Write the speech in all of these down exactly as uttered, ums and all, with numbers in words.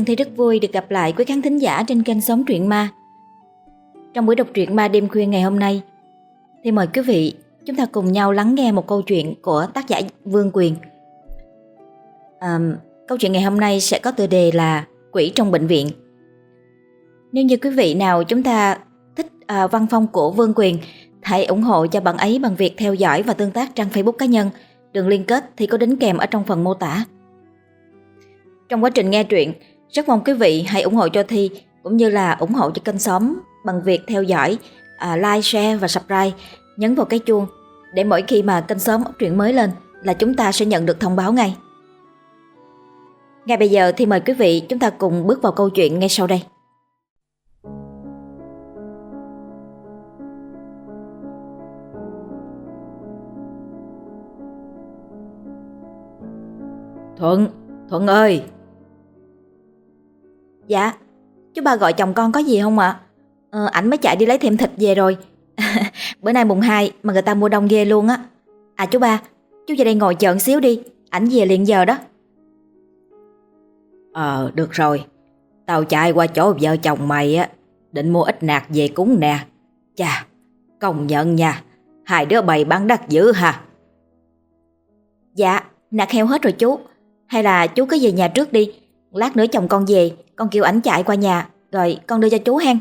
Trân Thi rất vui được gặp lại quý khán thính giả trên kênh Sống Truyện Ma. Trong buổi đọc truyện ma đêm khuya ngày hôm nay thì mời quý vị chúng ta cùng nhau lắng nghe một câu chuyện của tác giả Vương Quyền. à, Câu chuyện ngày hôm nay sẽ có tựa đề là Quỷ trong bệnh viện. Nếu như quý vị nào chúng ta thích à, văn phong của Vương Quyền, hãy ủng hộ cho bạn ấy bằng việc theo dõi và tương tác trang Facebook cá nhân. Đường liên kết thì có đính kèm ở trong phần mô tả. Trong quá trình nghe truyện, rất mong quý vị hãy ủng hộ cho Thi cũng như là ủng hộ cho kênh Sống bằng việc theo dõi, à, like, share và subscribe, nhấn vào cái chuông để mỗi khi mà kênh Sống up truyện mới lên là chúng ta sẽ nhận được thông báo ngay. Ngay bây giờ thì mời quý vị chúng ta cùng bước vào câu chuyện ngay sau đây. Thuận, Thuận ơi. Dạ, chú ba gọi chồng con có gì không ạ? Ờ, ảnh mới chạy đi lấy thêm thịt về rồi. Bữa nay mùng hai mà người ta mua đông ghê luôn á. À chú ba, chú về đây ngồi chờ xíu đi, ảnh về liền giờ đó. Ờ, được rồi. Tao chạy qua chỗ vợ chồng mày á, định mua ít nạc về cúng nè. Chà, công nhận nha, hai đứa bày bán đắt dữ ha. Dạ, nạc heo hết rồi chú. Hay là chú cứ về nhà trước đi, lát nữa chồng con về, con kêu ảnh chạy qua nhà, rồi con đưa cho chú hen.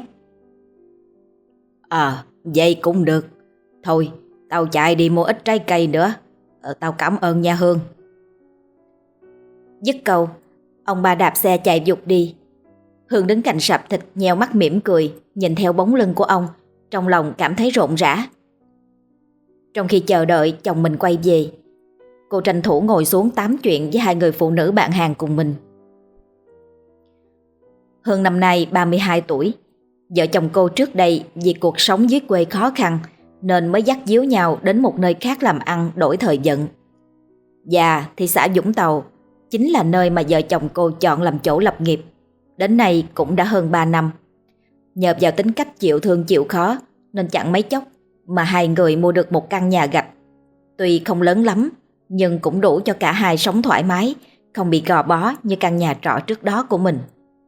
Ờ, vậy cũng được. Thôi, tao chạy đi mua ít trái cây nữa. Ờ, tao cảm ơn nha Hương. Dứt câu, ông ba đạp xe chạy vụt đi. Hương đứng cạnh sạp thịt nheo mắt mỉm cười, nhìn theo bóng lưng của ông, trong lòng cảm thấy rộn rã. Trong khi chờ đợi chồng mình quay về, cô tranh thủ ngồi xuống tám chuyện với hai người phụ nữ bạn hàng cùng mình. Hương năm nay ba mươi hai tuổi. Vợ chồng cô trước đây vì cuộc sống dưới quê khó khăn nên mới dắt díu nhau đến một nơi khác làm ăn đổi thời vận. Và thị xã Vũng Tàu chính là nơi mà vợ chồng cô chọn làm chỗ lập nghiệp. Đến nay cũng đã hơn ba năm. Nhờ vào tính cách chịu thương chịu khó nên chẳng mấy chốc mà hai người mua được một căn nhà gạch. Tuy không lớn lắm nhưng cũng đủ cho cả hai sống thoải mái, không bị gò bó như căn nhà trọ trước đó của mình.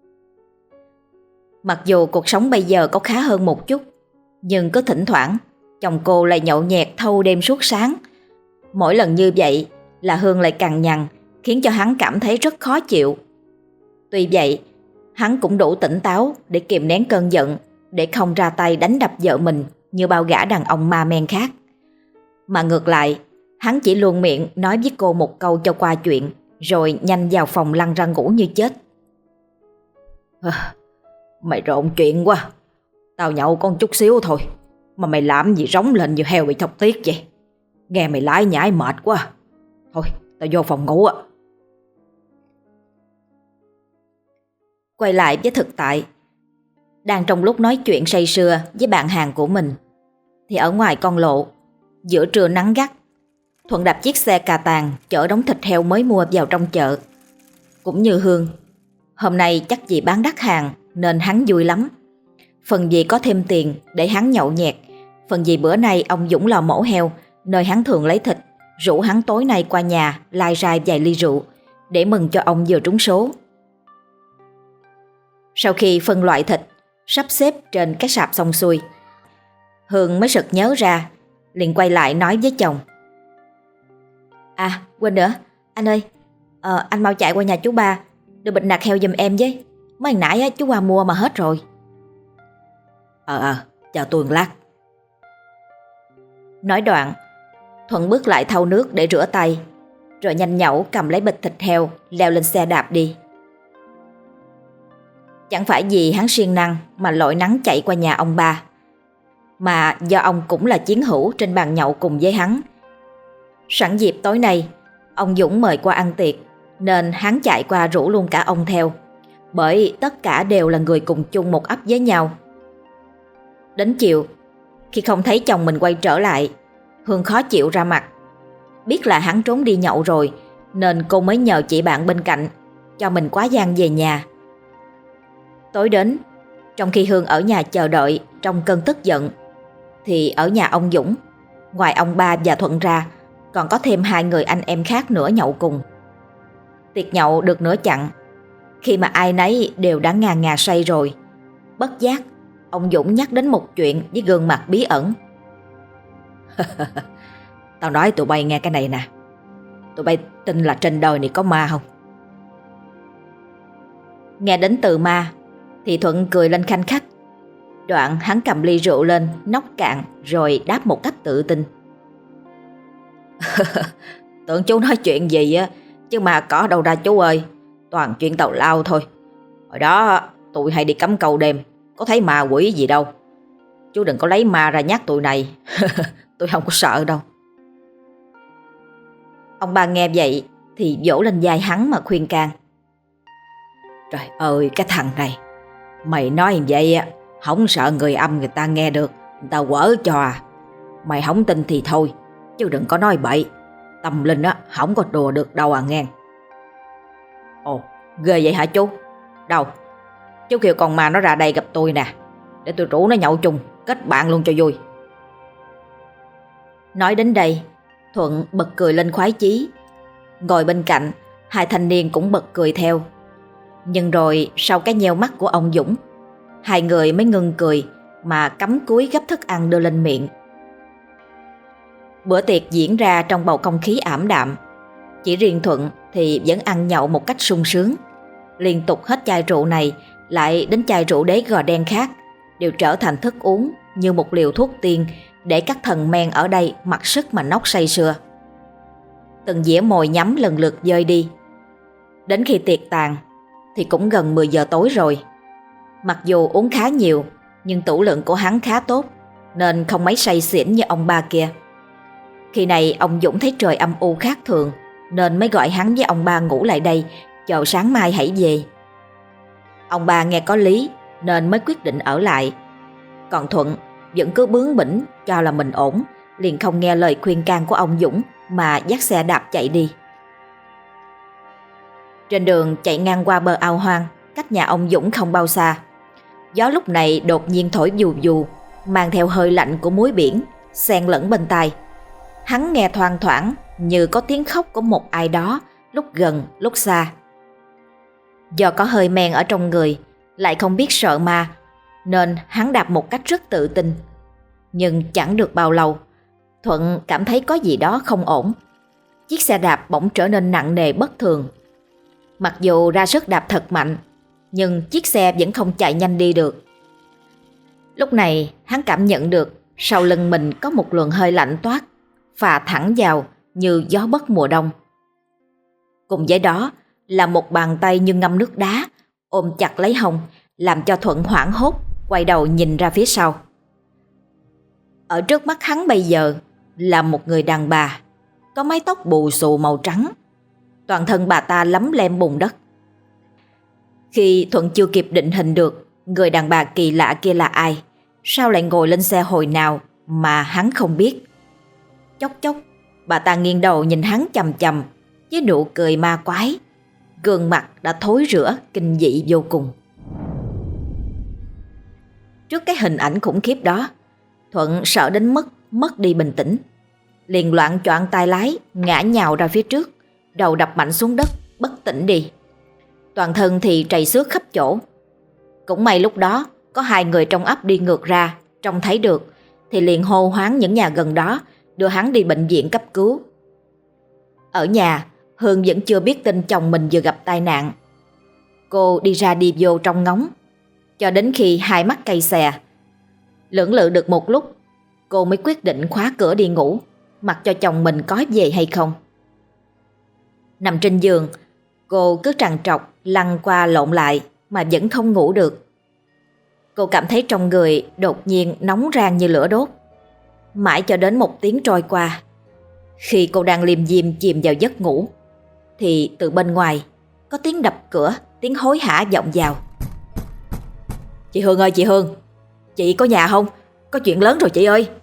Mặc dù cuộc sống bây giờ có khá hơn một chút, nhưng cứ thỉnh thoảng chồng cô lại nhậu nhẹt thâu đêm suốt sáng. Mỗi lần như vậy là Hương lại cằn nhằn, khiến cho hắn cảm thấy rất khó chịu. Tuy vậy, hắn cũng đủ tỉnh táo để kìm nén cơn giận, để không ra tay đánh đập vợ mình như bao gã đàn ông ma men khác. Mà ngược lại, hắn chỉ luôn miệng nói với cô một câu cho qua chuyện, rồi nhanh vào phòng lăn ra ngủ như chết. À, mày rộn chuyện quá. Tao nhậu con chút xíu thôi mà mày làm gì rống lên như heo bị thọc tiết vậy. Nghe mày lái nhải mệt quá. Thôi tao vô phòng ngủ á. Quay lại với thực tại, đang trong lúc nói chuyện say sưa với bạn hàng của mình thì ở ngoài con lộ, giữa trưa nắng gắt, Thuận đạp chiếc xe cà tàng chở đống thịt heo mới mua vào trong chợ. Cũng như Hương, hôm nay chắc vì bán đắt hàng nên hắn vui lắm. Phần vì có thêm tiền để hắn nhậu nhẹt, phần vì bữa nay ông Dũng lò mổ heo nơi hắn thường lấy thịt, rủ hắn tối nay qua nhà lai rai vài ly rượu để mừng cho ông vừa trúng số. Sau khi phân loại thịt, sắp xếp trên cái sạp xong xuôi, Hương mới sực nhớ ra, liền quay lại nói với chồng. À quên nữa, anh ơi, ờ, anh mau chạy qua nhà chú ba đưa bịch nạc heo giùm em với. Mới hồi nãy á, chú qua mua mà hết rồi. Ờ ờ, chờ tôi một lát. Nói đoạn, Thuận bước lại thau nước để rửa tay, rồi nhanh nhẩu cầm lấy bịch thịt heo leo lên xe đạp đi. Chẳng phải vì hắn siêng năng mà lội nắng chạy qua nhà ông ba, mà do ông cũng là chiến hữu trên bàn nhậu cùng với hắn. Sẵn dịp tối nay ông Dũng mời qua ăn tiệc nên hắn chạy qua rủ luôn cả ông theo, bởi tất cả đều là người cùng chung một ấp với nhau. Đến chiều, khi không thấy chồng mình quay trở lại, Hương khó chịu ra mặt. Biết là hắn trốn đi nhậu rồi nên cô mới nhờ chị bạn bên cạnh cho mình quá giang về nhà. Tối đến, trong khi Hương ở nhà chờ đợi trong cơn tức giận, thì ở nhà ông Dũng, ngoài ông ba và Thuận ra, còn có thêm hai người anh em khác nữa nhậu cùng. Tiệc nhậu được nửa chặng, Khi mà ai nấy đều đã ngà ngà say rồi, bất giác ông Dũng nhắc đến một chuyện với gương mặt bí ẩn. Tao nói tụi bay nghe cái này nè. Tụi bay tin là trên đời này có ma không? Nghe đến từ ma thì Thuận cười lên khanh khách. Đoạn hắn cầm ly rượu lên, nốc cạn rồi đáp một cách tự tin. Tưởng chú nói chuyện gì á, chứ mà có đâu ra chú ơi. Toàn chuyện tào lao thôi. Hồi đó tụi hay đi cắm câu đêm, có thấy ma quỷ gì đâu. Chú đừng có lấy ma ra nhắc tụi này. Tôi không có sợ đâu. Ông ba nghe vậy thì vỗ lên vai hắn mà khuyên can. Trời ơi, cái thằng này, mày nói như vậy á, không sợ người âm người ta nghe được, người ta quở cho à. Mày không tin thì thôi, chứ đừng có nói bậy. Tâm linh á, không có đùa được đâu à nghe. Ồ, ghê vậy hả chú? Đâu, chú kêu con ma nó ra đây gặp tôi nè, để tôi rủ nó nhậu chung, kết bạn luôn cho vui. Nói đến đây, Thuận bật cười lên khoái chí. Ngồi bên cạnh, hai thanh niên cũng bật cười theo. Nhưng rồi sau cái nheo mắt của ông Dũng, hai người mới ngưng cười mà cắm cúi gấp thức ăn đưa lên miệng. Bữa tiệc diễn ra trong bầu không khí ảm đạm. Chỉ riêng Thuận thì vẫn ăn nhậu một cách sung sướng. Liên tục hết chai rượu này lại đến chai rượu đế gò đen khác, đều trở thành thức uống như một liều thuốc tiên để các thần men ở đây mặc sức mà nốc say sưa. Từng dĩa mồi nhắm lần lượt dơi đi. Đến khi tiệc tàn thì cũng gần mười giờ tối rồi. Mặc dù uống khá nhiều, nhưng tửu lượng của hắn khá tốt, nên không mấy say xỉn như ông ba kia. Khi này ông Dũng thấy trời âm u khác thường, nên mới gọi hắn với ông ba ngủ lại đây, chờ sáng mai hãy về. Ông ba nghe có lý nên mới quyết định ở lại. Còn Thuận vẫn cứ bướng bỉnh cho là mình ổn, liền không nghe lời khuyên can của ông Dũng mà dắt xe đạp chạy đi. Trên đường chạy ngang qua bờ ao hoang cách nhà ông Dũng không bao xa, gió lúc này đột nhiên thổi vù vù, mang theo hơi lạnh của muối biển xen lẫn bên tai. Hắn nghe thoang thoảng như có tiếng khóc của một ai đó, lúc gần lúc xa. Do có hơi men ở trong người, lại không biết sợ ma, nên hắn đạp một cách rất tự tin. Nhưng chẳng được bao lâu, Thuận cảm thấy có gì đó không ổn. Chiếc xe đạp bỗng trở nên nặng nề bất thường. Mặc dù ra sức đạp thật mạnh, nhưng chiếc xe vẫn không chạy nhanh đi được. Lúc này hắn cảm nhận được sau lưng mình có một luồng hơi lạnh toát, phà thẳng vào như gió bất mùa đông. Cùng với đó là một bàn tay như ngâm nước đá ôm chặt lấy hông, làm cho Thuận hoảng hốt quay đầu nhìn ra phía sau. Ở trước mắt hắn bây giờ là một người đàn bà, có mái tóc bù xù màu trắng. Toàn thân bà ta lấm lem bùn đất. Khi Thuận chưa kịp định hình được người đàn bà kỳ lạ kia là ai, sao lại ngồi lên xe hồi nào mà hắn không biết. Chốc chốc bà ta nghiêng đầu nhìn hắn chằm chằm với nụ cười ma quái. Gương mặt đã thối rữa kinh dị vô cùng. Trước cái hình ảnh khủng khiếp đó, Thuận sợ đến mức mất đi bình tĩnh, liền loạng choạng tay lái ngã nhào ra phía trước, đầu đập mạnh xuống đất bất tỉnh đi. Toàn thân thì trầy xước khắp chỗ. Cũng may lúc đó có hai người trong ấp đi ngược ra, trông thấy được thì liền hô hoáng những nhà gần đó đưa hắn đi bệnh viện cấp cứu. Ở nhà, Hương vẫn chưa biết tin chồng mình vừa gặp tai nạn. Cô đi ra đi vô trong ngóng, cho đến khi hai mắt cay xè. Lưỡng lự được một lúc, cô mới quyết định khóa cửa đi ngủ, mặc cho chồng mình có về hay không. Nằm trên giường, cô cứ trằn trọc lăn qua lộn lại mà vẫn không ngủ được. Cô cảm thấy trong người đột nhiên nóng rang như lửa đốt. Mãi cho đến một tiếng trôi qua, khi cô đang liêm diêm chìm vào giấc ngủ, thì từ bên ngoài có tiếng đập cửa, tiếng hối hả vọng vào. Chị Hương ơi, chị Hương, chị có nhà không? Có chuyện lớn rồi chị ơi.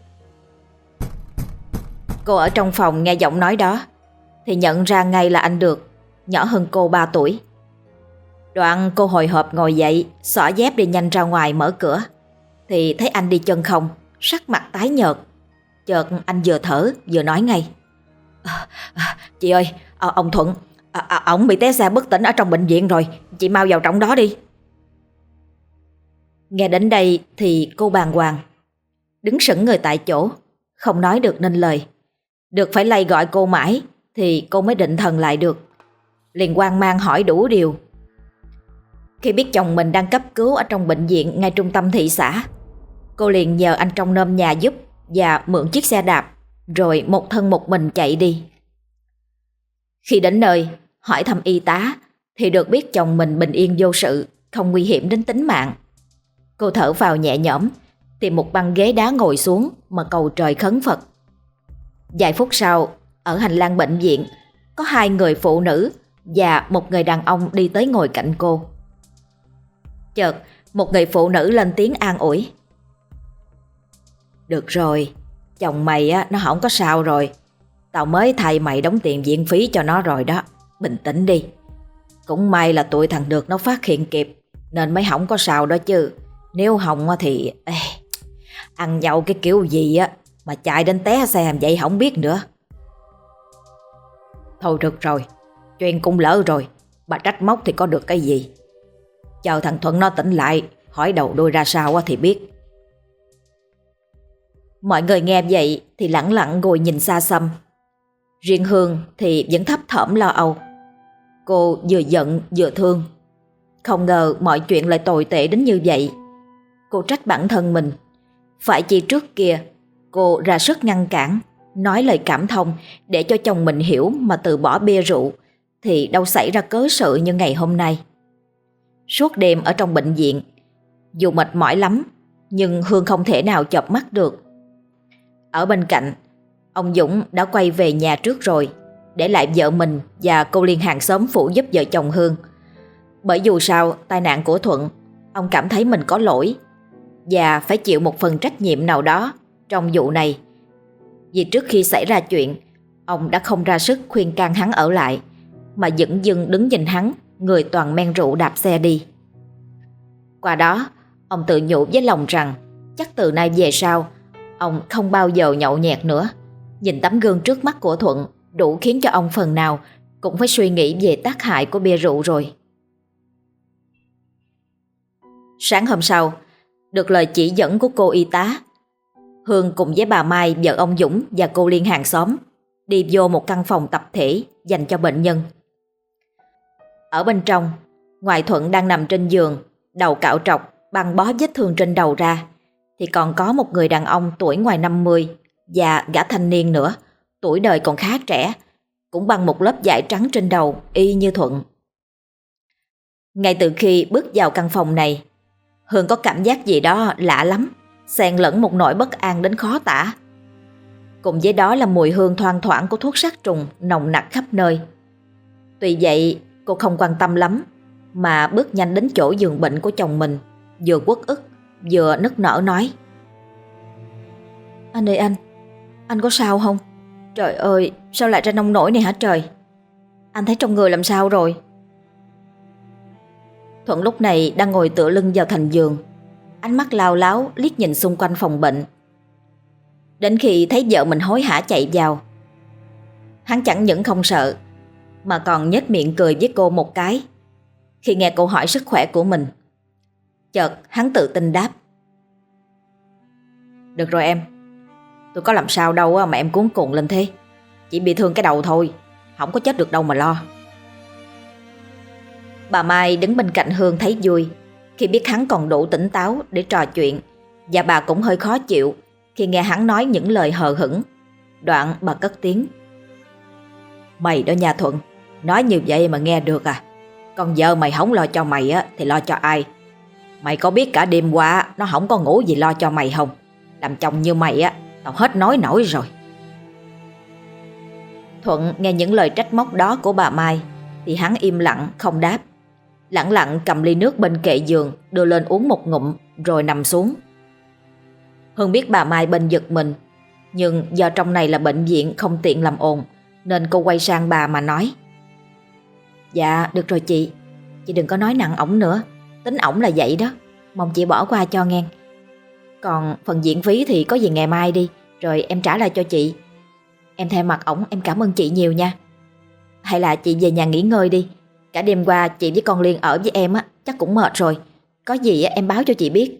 Cô ở trong phòng nghe giọng nói đó thì nhận ra ngay là anh Được, nhỏ hơn cô ba tuổi. Đoạn cô hồi hộp ngồi dậy, xỏ dép đi nhanh ra ngoài mở cửa, thì thấy anh đi chân không, sắc mặt tái nhợt. Chợt anh vừa thở vừa nói ngay: à, à, Chị ơi, à, ông Thuận, à, à, Ổng bị té xe bất tỉnh ở trong bệnh viện rồi, chị mau vào trong đó đi. Nghe đến đây thì cô bàng hoàng, đứng sững người tại chỗ, không nói được nên lời. Được phải lay gọi cô mãi thì cô mới định thần lại được, liền hoang mang hỏi đủ điều. Khi biết chồng mình đang cấp cứu ở trong bệnh viện ngay trung tâm thị xã, cô liền nhờ anh trông nom nhà giúp và mượn chiếc xe đạp, rồi một thân một mình chạy đi. Khi đến nơi, hỏi thăm y tá thì được biết chồng mình bình yên vô sự, không nguy hiểm đến tính mạng. Cô thở vào nhẹ nhõm, tìm một băng ghế đá ngồi xuống mà cầu trời khấn Phật. Vài phút sau, ở hành lang bệnh viện, có hai người phụ nữ và một người đàn ông đi tới ngồi cạnh cô. Chợt, một người phụ nữ lên tiếng an ủi. Được rồi, chồng mày á, nó không có sao rồi. Tao mới thay mày đóng tiền viện phí cho nó rồi đó, bình tĩnh đi. Cũng may là tụi thằng Được nó phát hiện kịp, nên mới không có sao đó chứ. Nếu không thì ê, ăn nhậu cái kiểu gì á mà chạy đến té xe vậy không biết nữa. Thôi được rồi, chuyện cũng lỡ rồi, bà trách móc thì có được cái gì. Chờ thằng Thuận nó tỉnh lại, hỏi đầu đuôi ra sao thì biết. Mọi người nghe vậy thì lẳng lặng ngồi nhìn xa xăm. Riêng Hương thì vẫn thấp thỏm lo âu. Cô vừa giận vừa thương. Không ngờ mọi chuyện lại tồi tệ đến như vậy. Cô trách bản thân mình. Phải chi trước kia cô ra sức ngăn cản, nói lời cảm thông để cho chồng mình hiểu mà từ bỏ bia rượu, thì đâu xảy ra cớ sự như ngày hôm nay. Suốt đêm ở trong bệnh viện, dù mệt mỏi lắm nhưng Hương không thể nào chợp mắt được. Ở bên cạnh, ông Dũng đã quay về nhà trước rồi, để lại vợ mình và cô Liên hàng xóm phụ giúp vợ chồng Hương. Bởi dù sao tai nạn của Thuận, ông cảm thấy mình có lỗi và phải chịu một phần trách nhiệm nào đó trong vụ này. Vì trước khi xảy ra chuyện, ông đã không ra sức khuyên can hắn ở lại, mà dửng dưng đứng nhìn hắn, người toàn men rượu đạp xe đi. Qua đó, ông tự nhủ với lòng rằng chắc từ nay về sau, ông không bao giờ nhậu nhẹt nữa. Nhìn tấm gương trước mắt của Thuận đủ khiến cho ông phần nào cũng phải suy nghĩ về tác hại của bia rượu rồi. Sáng hôm sau, được lời chỉ dẫn của cô y tá, Hương cùng với bà Mai, vợ ông Dũng và cô Liên hàng xóm đi vô một căn phòng tập thể dành cho bệnh nhân. Ở bên trong, ngoài Thuận đang nằm trên giường, đầu cạo trọc, băng bó vết thương trên đầu ra, thì còn có một người đàn ông tuổi ngoài năm mươi và gã thanh niên nữa, tuổi đời còn khá trẻ, cũng băng một lớp vải trắng trên đầu y như Thuận. Ngay từ khi bước vào căn phòng này, Hương có cảm giác gì đó lạ lắm, xen lẫn một nỗi bất an đến khó tả. Cùng với đó là mùi hương thoang thoảng của thuốc sát trùng nồng nặc khắp nơi. Tuy vậy, cô không quan tâm lắm, mà bước nhanh đến chỗ giường bệnh của chồng mình, vừa uất ức vừa nức nở nói: Anh ơi anh, anh có sao không? Trời ơi, sao lại ra nông nổi này hả trời? Anh thấy trong người làm sao rồi? Thuận lúc này đang ngồi tựa lưng vào thành giường, ánh mắt lao láo liếc nhìn xung quanh phòng bệnh. Đến khi thấy vợ mình hối hả chạy vào, hắn chẳng những không sợ, mà còn nhếch miệng cười với cô một cái khi nghe cô hỏi sức khỏe của mình. Chợt hắn tự tin đáp: Được rồi em, tôi có làm sao đâu mà em cuống cuồng lên thế. Chỉ bị thương cái đầu thôi, không có chết được đâu mà lo. Bà Mai đứng bên cạnh Hương thấy vui khi biết hắn còn đủ tỉnh táo để trò chuyện, và bà cũng hơi khó chịu khi nghe hắn nói những lời hờ hững. Đoạn bà cất tiếng: Mày đó nha Thuận, nói như vậy mà nghe được à? Con vợ mày không lo cho mày á thì lo cho ai? Mày có biết cả đêm qua nó không có ngủ gì lo cho mày không? Làm chồng như mày á, tao hết nói nổi rồi. Thuận nghe những lời trách móc đó của bà Mai thì hắn im lặng không đáp, lẳng lặng cầm ly nước bên kệ giường đưa lên uống một ngụm rồi nằm xuống. Hương biết bà Mai bên giật mình, nhưng do trong này là bệnh viện không tiện làm ồn, nên cô quay sang bà mà nói: Dạ được rồi chị, chị đừng có nói nặng ổng nữa, tính ổng là vậy đó, mong chị bỏ qua cho ngang. Còn phần viện phí thì có gì ngày mai đi, rồi em trả lại cho chị. Em thay mặt ổng em cảm ơn chị nhiều nha. hay là chị về nhà nghỉ ngơi đi. Cả đêm qua chị với con Liên ở với em á, chắc cũng mệt rồi. Có gì á, em báo cho chị biết.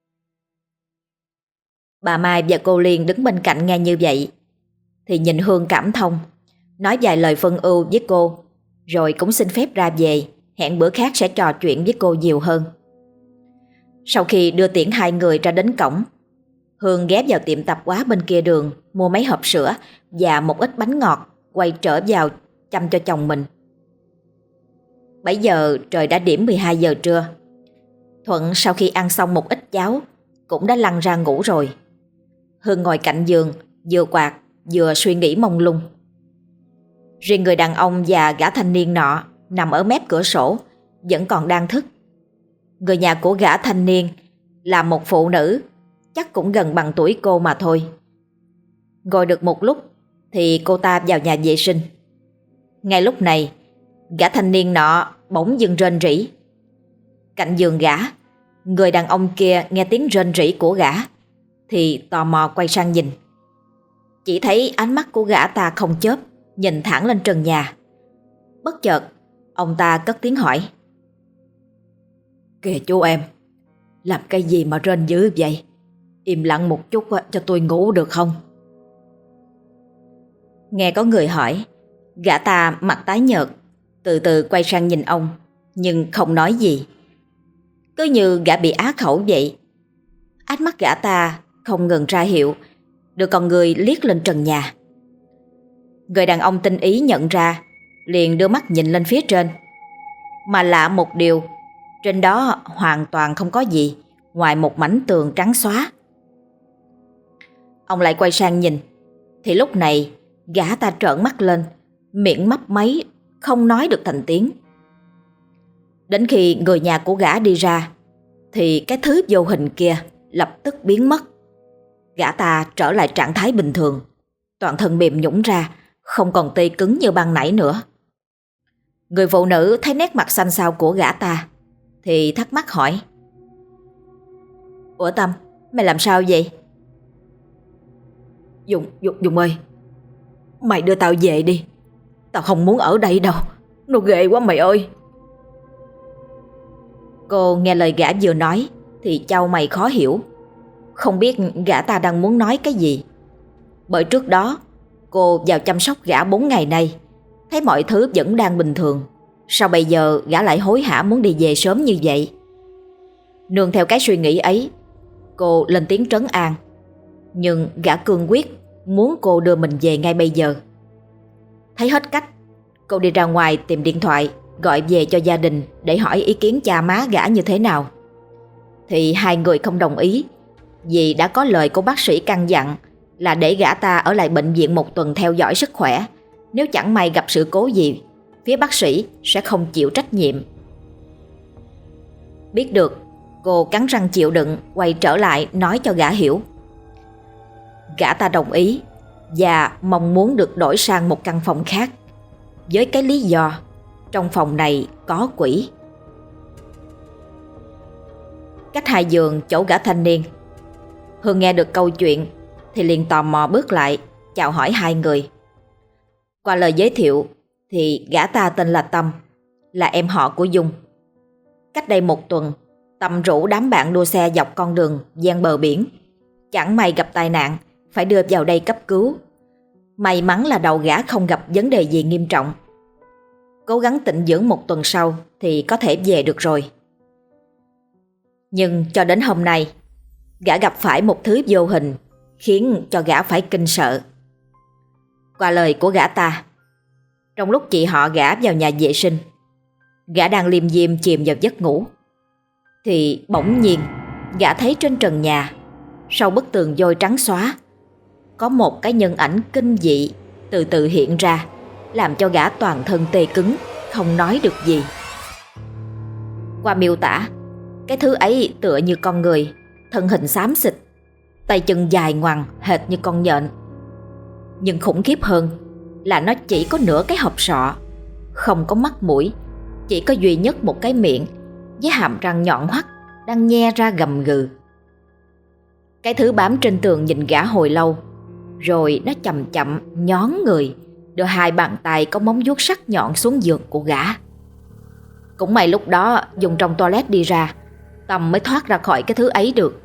Bà Mai và cô Liên đứng bên cạnh nghe như vậy thì nhìn Hương cảm thông, nói vài lời phân ưu với cô, rồi cũng xin phép ra về, hẹn bữa khác sẽ trò chuyện với cô nhiều hơn. Sau khi đưa tiễn hai người ra đến cổng, Hương ghé vào tiệm tạp hóa bên kia đường mua mấy hộp sữa và một ít bánh ngọt, quay trở vào chăm cho chồng mình. Bấy giờ trời đã điểm mười hai giờ trưa. Thuận sau khi ăn xong một ít cháo cũng đã lăn ra ngủ rồi. Hương ngồi cạnh giường, vừa quạt vừa suy nghĩ mông lung. Riêng người đàn ông và gã thanh niên nọ nằm ở mép cửa sổ vẫn còn đang thức. Người nhà của gã thanh niên là một phụ nữ, chắc cũng gần bằng tuổi cô mà thôi. Ngồi được một lúc thì cô ta vào nhà vệ sinh. Ngay lúc này, gã thanh niên nọ bỗng dưng rên rỉ. Cạnh giường gã, người đàn ông kia nghe tiếng rên rỉ của gã thì tò mò quay sang nhìn. Chỉ thấy ánh mắt của gã ta không chớp, nhìn thẳng lên trần nhà. Bất chợt, ông ta cất tiếng hỏi: Kìa chú em, làm cái gì mà rên dữ vậy? Im lặng một chút cho tôi ngủ được không? Nghe có người hỏi, gã ta mặt tái nhợt, từ từ quay sang nhìn ông, nhưng không nói gì. Cứ như gã bị á khẩu vậy. Ánh mắt gã ta không ngừng ra hiệu, đưa con người liếc lên trần nhà. Người đàn ông tinh ý nhận ra, liền đưa mắt nhìn lên phía trên. Mà lạ một điều, trên đó hoàn toàn không có gì ngoài một mảnh tường trắng xóa. Ông lại quay sang nhìn, thì lúc này gã ta trợn mắt lên, miệng mấp máy, không nói được thành tiếng. Đến khi người nhà của gã đi ra, thì cái thứ vô hình kia lập tức biến mất. Gã ta trở lại trạng thái bình thường, toàn thân mềm nhũn ra, không còn tê cứng như ban nãy nữa. Người phụ nữ thấy nét mặt xanh xao của gã ta thì thắc mắc hỏi: Ủa Tâm, mày làm sao vậy? Dung, Dung, Dung ơi, mày đưa tao về đi. Tao không muốn ở đây đâu, nó ghê quá mày ơi. Cô nghe lời gã vừa nói thì chau mày khó hiểu, không biết gã ta đang muốn nói cái gì. Bởi trước đó cô vào chăm sóc gã bốn ngày nay, thấy mọi thứ vẫn đang bình thường. Sao bây giờ gã lại hối hả muốn đi về sớm như vậy? Nương theo cái suy nghĩ ấy, cô lên tiếng trấn an. Nhưng gã cương quyết muốn cô đưa mình về ngay bây giờ. Thấy hết cách, cô đi ra ngoài tìm điện thoại, gọi về cho gia đình để hỏi ý kiến cha má gã như thế nào. Thì hai người không đồng ý, vì đã có lời của bác sĩ căn dặn là để gã ta ở lại bệnh viện một tuần theo dõi sức khỏe. Nếu chẳng may gặp sự cố gì, phía bác sĩ sẽ không chịu trách nhiệm. Biết được, cô cắn răng chịu đựng, quay trở lại nói cho gã hiểu. Gã ta đồng ý và mong muốn được đổi sang một căn phòng khác, với cái lý do trong phòng này có quỷ. Cách hai giường chỗ gã thanh niên, Hương nghe được câu chuyện thì liền tò mò bước lại chào hỏi hai người. Qua lời giới thiệu thì gã ta tên là Tâm, là em họ của Dung. Cách đây một tuần, Tâm rủ đám bạn đua xe dọc con đường ven bờ biển. Chẳng may gặp tai nạn, phải đưa vào đây cấp cứu. May mắn là đầu gã không gặp vấn đề gì nghiêm trọng. Cố gắng tịnh dưỡng một tuần sau thì có thể về được rồi. Nhưng cho đến hôm nay, gã gặp phải một thứ vô hình khiến cho gã phải kinh sợ. Qua lời của gã ta, trong lúc chị họ gã vào nhà vệ sinh, gã đang liêm diêm chìm vào giấc ngủ, thì bỗng nhiên gã thấy trên trần nhà, sau bức tường vôi trắng xóa, có một cái nhân ảnh kinh dị từ từ hiện ra, làm cho gã toàn thân tê cứng, không nói được gì. Qua miêu tả, cái thứ ấy tựa như con người, thân hình xám xịt, tay chân dài ngoằng hệt như con nhện. Nhưng khủng khiếp hơn là nó chỉ có nửa cái hộp sọ, không có mắt mũi, chỉ có duy nhất một cái miệng với hàm răng nhọn hoắt đang nhe ra gầm gừ. Cái thứ bám trên tường nhìn gã hồi lâu, rồi nó chậm chậm nhón người đưa hai bàn tay có móng vuốt sắc nhọn xuống giường của gã. Cũng may lúc đó Dung trong toilet đi ra, Tâm mới thoát ra khỏi cái thứ ấy được.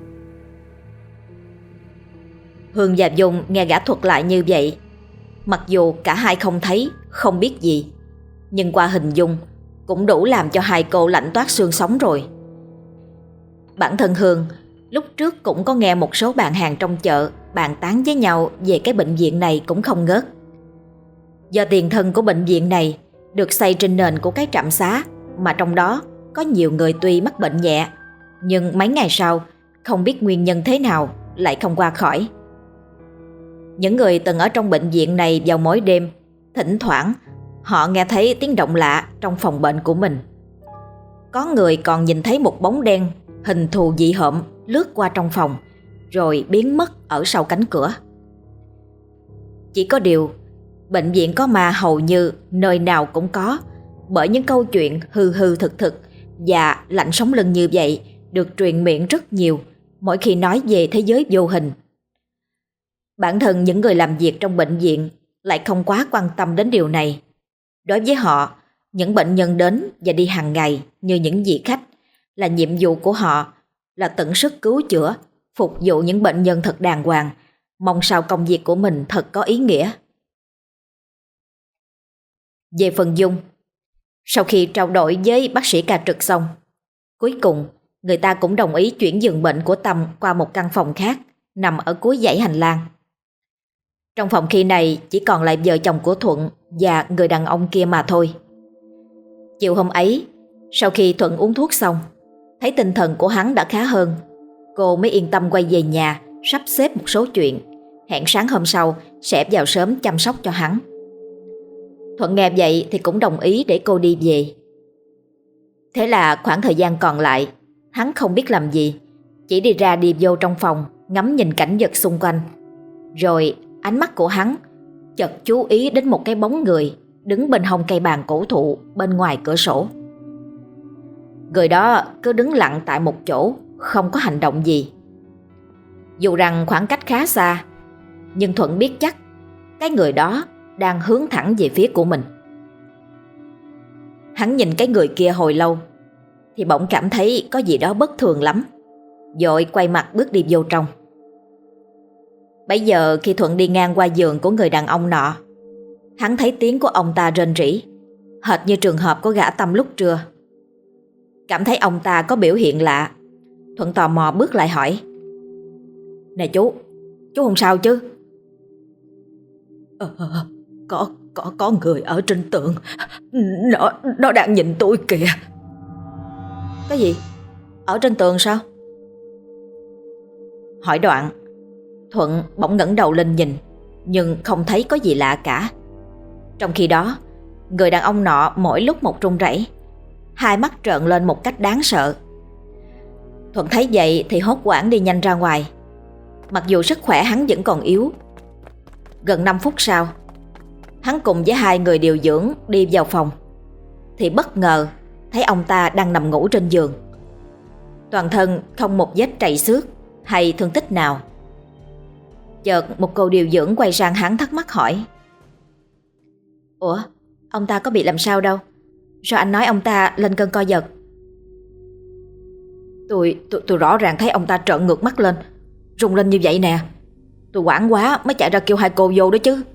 Hương và Dung nghe gã thuật lại như vậy, mặc dù cả hai không thấy, không biết gì, nhưng qua hình dung cũng đủ làm cho hai cô lạnh toát xương sống rồi. Bản thân Hương lúc trước cũng có nghe một số bạn hàng trong chợ bàn tán với nhau về cái bệnh viện này cũng không ngớt. Do tiền thân của bệnh viện này được xây trên nền của cái trạm xá, mà trong đó có nhiều người tuy mắc bệnh nhẹ, nhưng mấy ngày sau không biết nguyên nhân thế nào lại không qua khỏi. Những người từng ở trong bệnh viện này vào mỗi đêm, thỉnh thoảng họ nghe thấy tiếng động lạ trong phòng bệnh của mình. Có người còn nhìn thấy một bóng đen hình thù dị hợm lướt qua trong phòng rồi biến mất ở sau cánh cửa. Chỉ có điều, bệnh viện có ma hầu như nơi nào cũng có, bởi những câu chuyện hư hư thực thực và lạnh sống lưng như vậy được truyền miệng rất nhiều mỗi khi nói về thế giới vô hình. Bản thân những người làm việc trong bệnh viện lại không quá quan tâm đến điều này. Đối với họ, những bệnh nhân đến và đi hàng ngày như những vị khách là nhiệm vụ của họ, là tận sức cứu chữa, phục vụ những bệnh nhân thật đàng hoàng, mong sao công việc của mình thật có ý nghĩa. Về phần Dung, sau khi trao đổi với bác sĩ ca trực xong, cuối cùng người ta cũng đồng ý chuyển giường bệnh của Tâm qua một căn phòng khác nằm ở cuối dãy hành lang. Trong phòng khi này chỉ còn lại vợ chồng của Thuận và người đàn ông kia mà thôi. Chiều hôm ấy, sau khi Thuận uống thuốc xong, thấy tinh thần của hắn đã khá hơn, cô mới yên tâm quay về nhà sắp xếp một số chuyện, hẹn sáng hôm sau sẽ vào sớm chăm sóc cho hắn. Thuận nghe vậy thì cũng đồng ý để cô đi về. Thế là khoảng thời gian còn lại, hắn không biết làm gì, chỉ đi ra đi vô trong phòng ngắm nhìn cảnh vật xung quanh. Rồi ánh mắt của hắn chợt chú ý đến một cái bóng người đứng bên hông cây bàn cổ thụ bên ngoài cửa sổ. Người đó cứ đứng lặng tại một chỗ, không có hành động gì. Dù rằng khoảng cách khá xa, nhưng Thuận biết chắc cái người đó đang hướng thẳng về phía của mình. Hắn nhìn cái người kia hồi lâu thì bỗng cảm thấy có gì đó bất thường lắm, vội quay mặt bước đi vô trong. Bấy giờ khi Thuận đi ngang qua giường của người đàn ông nọ, hắn thấy tiếng của ông ta rên rỉ, hệt như trường hợp của gã Tâm lúc trưa. Cảm thấy ông ta có biểu hiện lạ, Thuận tò mò bước lại hỏi: "Nè chú, chú không sao chứ?" Ờ, có, có, có người ở trên tường, nó, nó đang nhìn tôi kìa. "Cái gì? Ở trên tường sao?" Hỏi đoạn, Thuận bỗng ngẩng đầu lên nhìn, nhưng không thấy có gì lạ cả. Trong khi đó, người đàn ông nọ mỗi lúc một run rẩy, hai mắt trợn lên một cách đáng sợ. Thuận thấy vậy thì hốt hoảng đi nhanh ra ngoài. Mặc dù sức khỏe hắn vẫn còn yếu. Gần năm phút sau, hắn cùng với hai người điều dưỡng đi vào phòng, thì bất ngờ thấy ông ta đang nằm ngủ trên giường. Toàn thân không một vết trầy xước hay thương tích nào. Chợt một cô điều dưỡng quay sang hắn thắc mắc hỏi: "Ủa, ông ta có bị làm sao đâu? Sao anh nói ông ta lên cơn co giật?" Tôi, tôi, tôi rõ ràng thấy ông ta trợn ngược mắt lên, rung lên như vậy nè. Tôi hoảng quá mới chạy ra kêu hai cô vô đó chứ.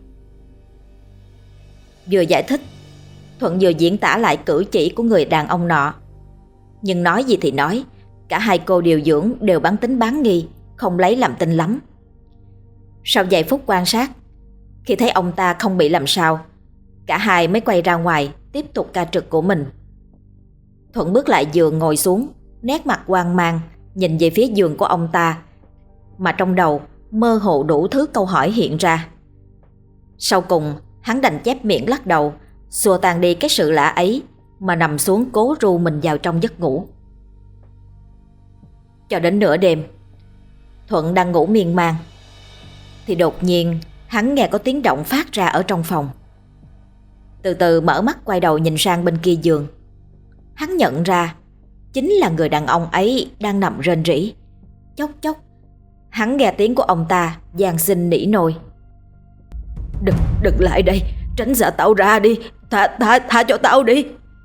Vừa giải thích, Thuận vừa diễn tả lại cử chỉ của người đàn ông nọ. Nhưng nói gì thì nói, cả hai cô điều dưỡng đều bán tính bán nghi, không lấy làm tin lắm. Sau vài phút quan sát, khi thấy ông ta không bị làm sao, cả hai mới quay ra ngoài tiếp tục ca trực của mình. Thuận bước lại giường ngồi xuống, nét mặt hoang mang nhìn về phía giường của ông ta, mà trong đầu mơ hồ đủ thứ câu hỏi hiện ra. Sau cùng hắn đành chép miệng lắc đầu, xua tan đi cái sự lạ ấy, mà nằm xuống cố ru mình vào trong giấc ngủ. Cho đến nửa đêm, Thuận đang ngủ miên man, thì đột nhiên hắn nghe có tiếng động phát ra ở trong phòng. Từ từ mở mắt quay đầu nhìn sang bên kia giường. Hắn nhận ra chính là người đàn ông ấy đang nằm rên rỉ. Chốc chốc hắn nghe tiếng của ông ta van xin nỉ nôi: Đừng, đừng lại đây, tránh xa tao ra đi. Tha, tha, tha cho tao đi.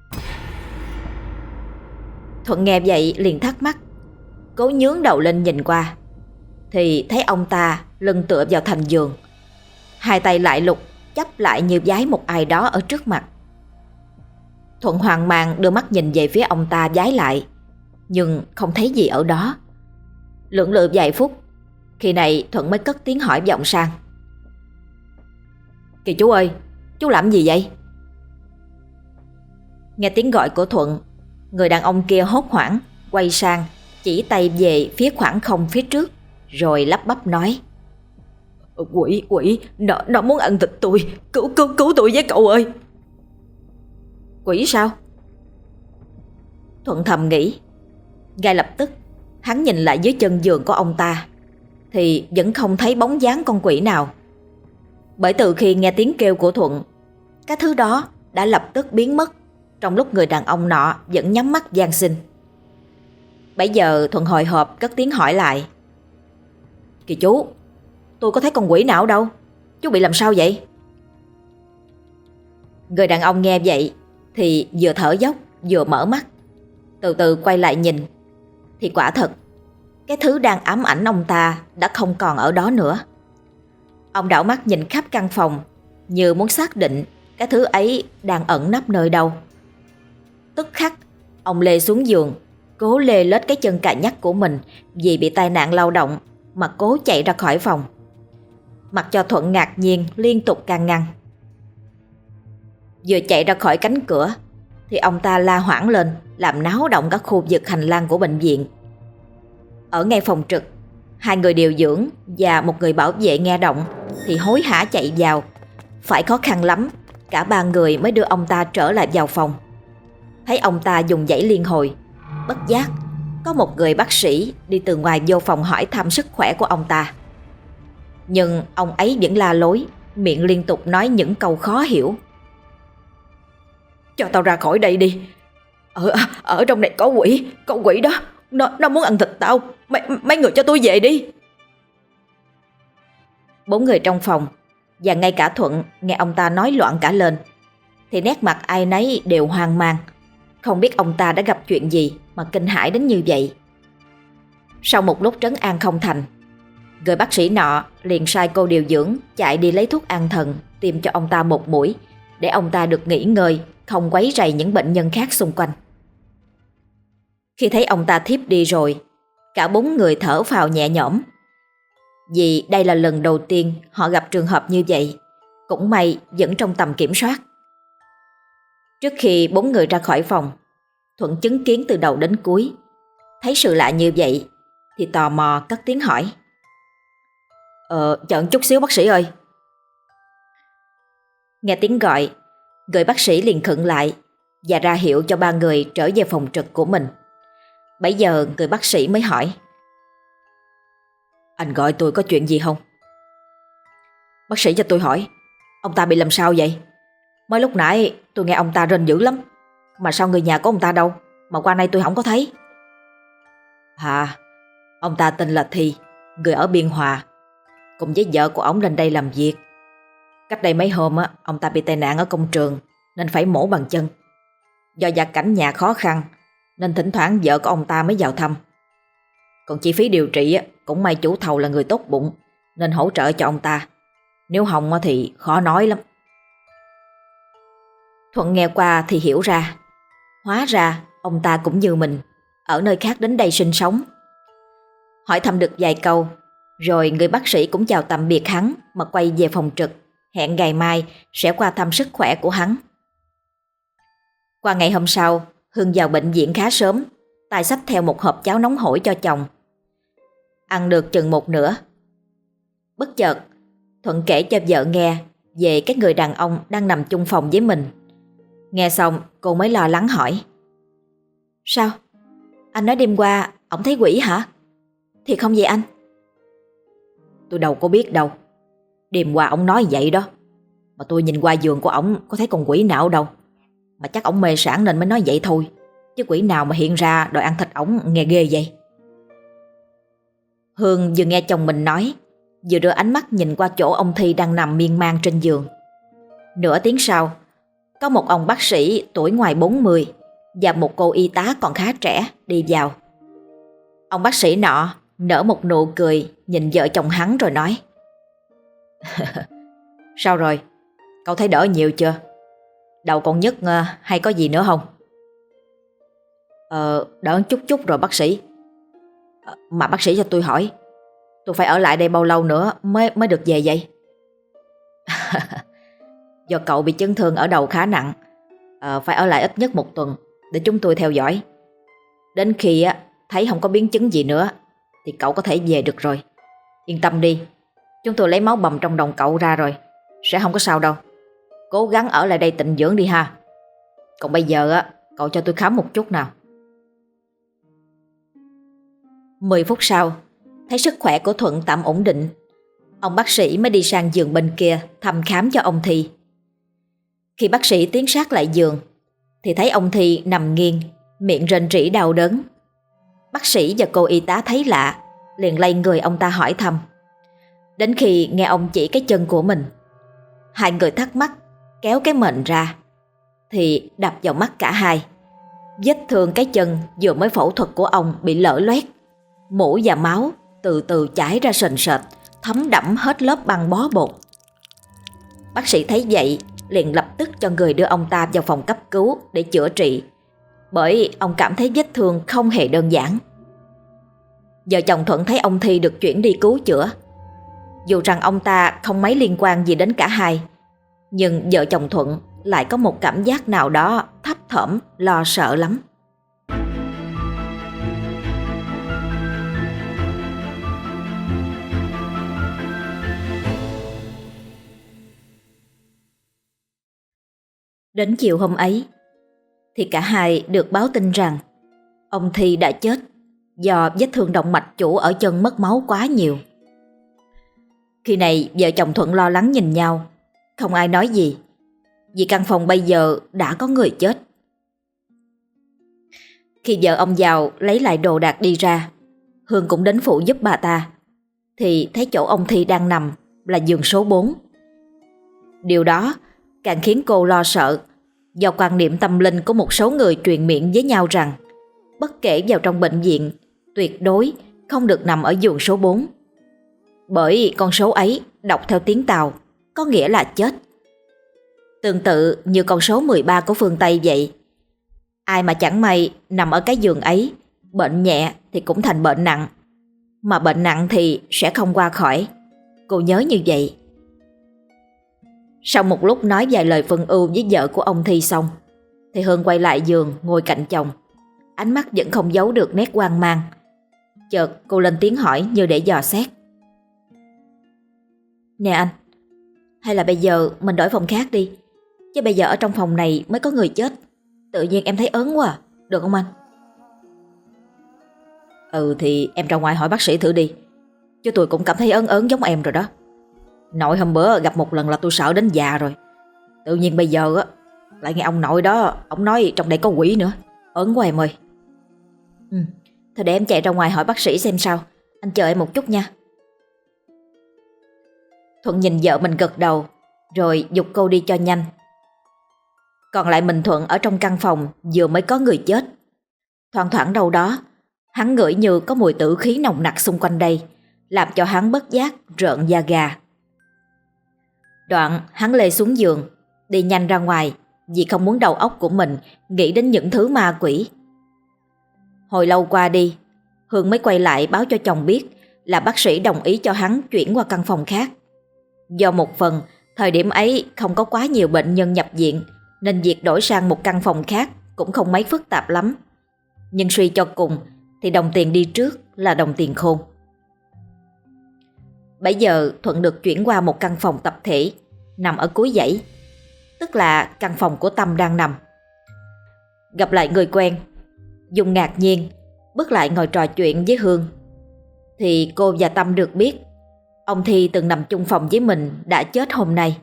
Thuận nghe vậy liền thắc mắc, cố nhướng đầu lên nhìn qua, thì thấy ông ta lưng tựa vào thành giường, hai tay lại lục chắp lại như vái một ai đó ở trước mặt. Thuận hoang mang đưa mắt nhìn về phía ông ta vái lại, nhưng không thấy gì ở đó. Lưỡng lự vài phút, khi này Thuận mới cất tiếng hỏi vọng sang: Kìa chú ơi, chú làm gì vậy? Nghe tiếng gọi của Thuận, người đàn ông kia hốt hoảng quay sang, chỉ tay về phía khoảng không phía trước, rồi lắp bắp nói: Quỷ, quỷ, nó, nó muốn ăn thịt tôi. Cứu, cứu, cứu tôi với cậu ơi. Quỷ sao? Thuận thầm nghĩ. Ngay lập tức hắn nhìn lại dưới chân giường của ông ta, thì vẫn không thấy bóng dáng con quỷ nào. Bởi từ khi nghe tiếng kêu của Thuận, cái thứ đó đã lập tức biến mất, trong lúc người đàn ông nọ vẫn nhắm mắt van xin. Bây giờ Thuận hồi hộp cất tiếng hỏi lại: Kìa chú, tôi có thấy con quỷ nào đâu, chú bị làm sao vậy? Người đàn ông nghe vậy thì vừa thở dốc vừa mở mắt, từ từ quay lại nhìn, thì quả thật cái thứ đang ám ảnh ông ta đã không còn ở đó nữa. Ông đảo mắt nhìn khắp căn phòng, như muốn xác định cái thứ ấy đang ẩn nấp nơi đâu. Tức khắc ông lê xuống giường, cố lê lết cái chân cà nhắc của mình vì bị tai nạn lao động mà cố chạy ra khỏi phòng. Mặc cho Thuận ngạc nhiên liên tục can ngăn. Vừa chạy ra khỏi cánh cửa thì ông ta la hoảng lên, làm náo động các khu vực hành lang của bệnh viện. Ở ngay phòng trực, hai người điều dưỡng và một người bảo vệ nghe động thì hối hả chạy vào. Phải khó khăn lắm, cả ba người mới đưa ông ta trở lại vào phòng. Thấy ông ta dùng dãy liên hồi, bất giác có một người bác sĩ đi từ ngoài vô phòng hỏi thăm sức khỏe của ông ta. Nhưng ông ấy vẫn la lối, miệng liên tục nói những câu khó hiểu. Cho tao ra khỏi đây đi. Ở ở trong này có quỷ, có quỷ đó. Nó nó muốn ăn thịt tao. Mấy mấy người cho tôi về đi. Bốn người trong phòng và ngay cả Thuận nghe ông ta nói loạn cả lên, thì nét mặt ai nấy đều hoang mang, không biết ông ta đã gặp chuyện gì mà kinh hãi đến như vậy. Sau một lúc trấn an không thành, người bác sĩ nọ liền sai cô điều dưỡng chạy đi lấy thuốc an thần tiêm cho ông ta một mũi, để ông ta được nghỉ ngơi, không quấy rầy những bệnh nhân khác xung quanh. Khi thấy ông ta thiếp đi rồi, cả bốn người thở phào nhẹ nhõm, vì đây là lần đầu tiên họ gặp trường hợp như vậy. Cũng may vẫn trong tầm kiểm soát. Trước khi bốn người ra khỏi phòng, Thuận chứng kiến từ đầu đến cuối. Thấy sự lạ như vậy thì tò mò cất tiếng hỏi: Ờ, chờ chút xíu bác sĩ ơi. Nghe tiếng gọi, người bác sĩ liền khựng lại và ra hiệu cho ba người trở về phòng trực của mình. Bấy giờ người bác sĩ mới hỏi: Anh gọi tôi có chuyện gì không? Bác sĩ cho tôi hỏi, ông ta bị làm sao vậy? Mới lúc nãy tôi nghe ông ta rên dữ lắm. Mà sao người nhà của ông ta đâu mà qua nay tôi không có thấy? À, ông ta tên là Thi, người ở Biên Hòa, cùng với vợ của ông lên đây làm việc. Cách đây mấy hôm á, ông ta bị tai nạn ở công trường nên phải mổ bằng chân. Do gia cảnh nhà khó khăn nên thỉnh thoảng vợ của ông ta mới vào thăm. Còn chi phí điều trị á, cũng may chủ thầu là người tốt bụng nên hỗ trợ cho ông ta. Nếu không thì khó nói lắm. Thuận nghe qua thì hiểu ra, hóa ra ông ta cũng như mình, ở nơi khác đến đây sinh sống. Hỏi thăm được vài câu, rồi người bác sĩ cũng chào tạm biệt hắn mà quay về phòng trực, hẹn ngày mai sẽ qua thăm sức khỏe của hắn. Qua ngày hôm sau, Hương vào bệnh viện khá sớm, tay xách theo một hộp cháo nóng hổi cho chồng. Ăn được chừng một nửa, bất chợt Thuận kể cho vợ nghe về cái người đàn ông đang nằm chung phòng với mình. Nghe xong cô mới lo lắng hỏi: Sao? Anh nói đêm qua ổng thấy quỷ hả? Thiệt không vậy anh? Tôi đâu có biết đâu. Đêm qua ổng nói vậy đó. Mà tôi nhìn qua giường của ổng có thấy con quỷ nào đâu. Mà chắc ổng mê sản nên mới nói vậy thôi. Chứ quỷ nào mà hiện ra đòi ăn thịt ổng nghe ghê vậy. Hương vừa nghe chồng mình nói, vừa đưa ánh mắt nhìn qua chỗ ông Thi đang nằm miên man trên giường. Nửa tiếng sau, có một ông bác sĩ tuổi ngoài bốn mươi và một cô y tá còn khá trẻ đi vào. Ông bác sĩ nọ nở một nụ cười nhìn vợ chồng hắn rồi nói: Sao rồi? Cậu thấy đỡ nhiều chưa? Đầu còn nhức uh, hay có gì nữa không? Ờ, đỡ chút chút rồi bác sĩ. Ờ, mà bác sĩ cho tôi hỏi, tôi phải ở lại đây bao lâu nữa mới mới được về vậy? Do cậu bị chấn thương ở đầu khá nặng, ờ, phải ở lại ít nhất một tuần để chúng tôi theo dõi. Đến khi á, thấy không có biến chứng gì nữa thì cậu có thể về được rồi. Yên tâm đi, chúng tôi lấy máu bầm trong đồng cậu ra rồi, sẽ không có sao đâu. Cố gắng ở lại đây tịnh dưỡng đi ha. Còn bây giờ á, cậu cho tôi khám một chút nào. Mười phút sau, thấy sức khỏe của Thuận tạm ổn định, ông bác sĩ mới đi sang giường bên kia thăm khám cho ông Thi. Khi bác sĩ tiến sát lại giường thì thấy ông Thi nằm nghiêng, miệng rên rỉ đau đớn. Bác sĩ và cô y tá thấy lạ, liền lay người ông ta hỏi thăm. Đến khi nghe ông chỉ cái chân của mình, hai người thắc mắc kéo cái mền ra thì đập vào mắt cả hai. Vết thương cái chân vừa mới phẫu thuật của ông bị lở loét, mũ và máu từ từ chảy ra sền sệt, thấm đẫm hết lớp băng bó bột. Bác sĩ thấy vậy liền lập tức cho người đưa ông ta vào phòng cấp cứu để chữa trị, bởi ông cảm thấy vết thương không hề đơn giản. Vợ chồng Thuận thấy ông Thi được chuyển đi cứu chữa. Dù rằng ông ta không mấy liên quan gì đến cả hai, nhưng vợ chồng Thuận lại có một cảm giác nào đó thấp thỏm, lo sợ lắm. Đến chiều hôm ấy thì cả hai được báo tin rằng ông Thi đã chết do vết thương động mạch chủ ở chân mất máu quá nhiều. Khi này vợ chồng Thuận lo lắng nhìn nhau, không ai nói gì, vì căn phòng bây giờ đã có người chết. Khi vợ ông vào lấy lại đồ đạc đi ra, Hương cũng đến phụ giúp bà ta, thì thấy chỗ ông Thi đang nằm là giường số bốn. Điều đó càng khiến cô lo sợ, do quan niệm tâm linh của một số người truyền miệng với nhau rằng bất kể vào trong bệnh viện, tuyệt đối không được nằm ở giường số bốn. Bởi con số ấy đọc theo tiếng Tàu có nghĩa là chết. Tương tự như con số mười ba của phương Tây vậy. Ai mà chẳng may nằm ở cái giường ấy, bệnh nhẹ thì cũng thành bệnh nặng, mà bệnh nặng thì sẽ không qua khỏi. Cô nhớ như vậy. Sau một lúc nói vài lời phân ưu với vợ của ông Thi xong, thì Hương quay lại giường ngồi cạnh chồng, ánh mắt vẫn không giấu được nét hoang mang. Chợt cô lên tiếng hỏi như để dò xét: Nè anh, hay là bây giờ mình đổi phòng khác đi, chứ bây giờ ở trong phòng này mới có người chết, tự nhiên em thấy ớn quá à. Được không anh? Ừ thì em ra ngoài hỏi bác sĩ thử đi, chứ tôi cũng cảm thấy ớn ớn giống em rồi đó. Nội hôm bữa gặp một lần là tôi sợ đến già rồi, tự nhiên bây giờ á lại nghe ông nội đó, ông nói trong đây có quỷ nữa, ớn quá em ơi. Ừ, thôi để em chạy ra ngoài hỏi bác sĩ xem sao, anh chờ em một chút nha. Thuận nhìn vợ mình gật đầu, rồi giục cô đi cho nhanh. Còn lại mình Thuận ở trong căn phòng vừa mới có người chết. Thoang thoảng đâu đó, hắn ngửi như có mùi tử khí nồng nặc xung quanh đây, làm cho hắn bất giác rợn da gà. Đoạn hắn lê xuống giường, đi nhanh ra ngoài, vì không muốn đầu óc của mình nghĩ đến những thứ ma quỷ. Hồi lâu qua đi, Hương mới quay lại báo cho chồng biết là bác sĩ đồng ý cho hắn chuyển qua căn phòng khác. Do một phần, thời điểm ấy không có quá nhiều bệnh nhân nhập viện, nên việc đổi sang một căn phòng khác cũng không mấy phức tạp lắm. Nhưng suy cho cùng thì đồng tiền đi trước là đồng tiền khôn. Bây giờ Thuận được chuyển qua một căn phòng tập thể nằm ở cuối dãy, tức là căn phòng của Tâm đang nằm. Gặp lại người quen, Dung ngạc nhiên bước lại ngồi trò chuyện với Hương. Thì cô và Tâm được biết ông Thi từng nằm chung phòng với mình đã chết hôm nay.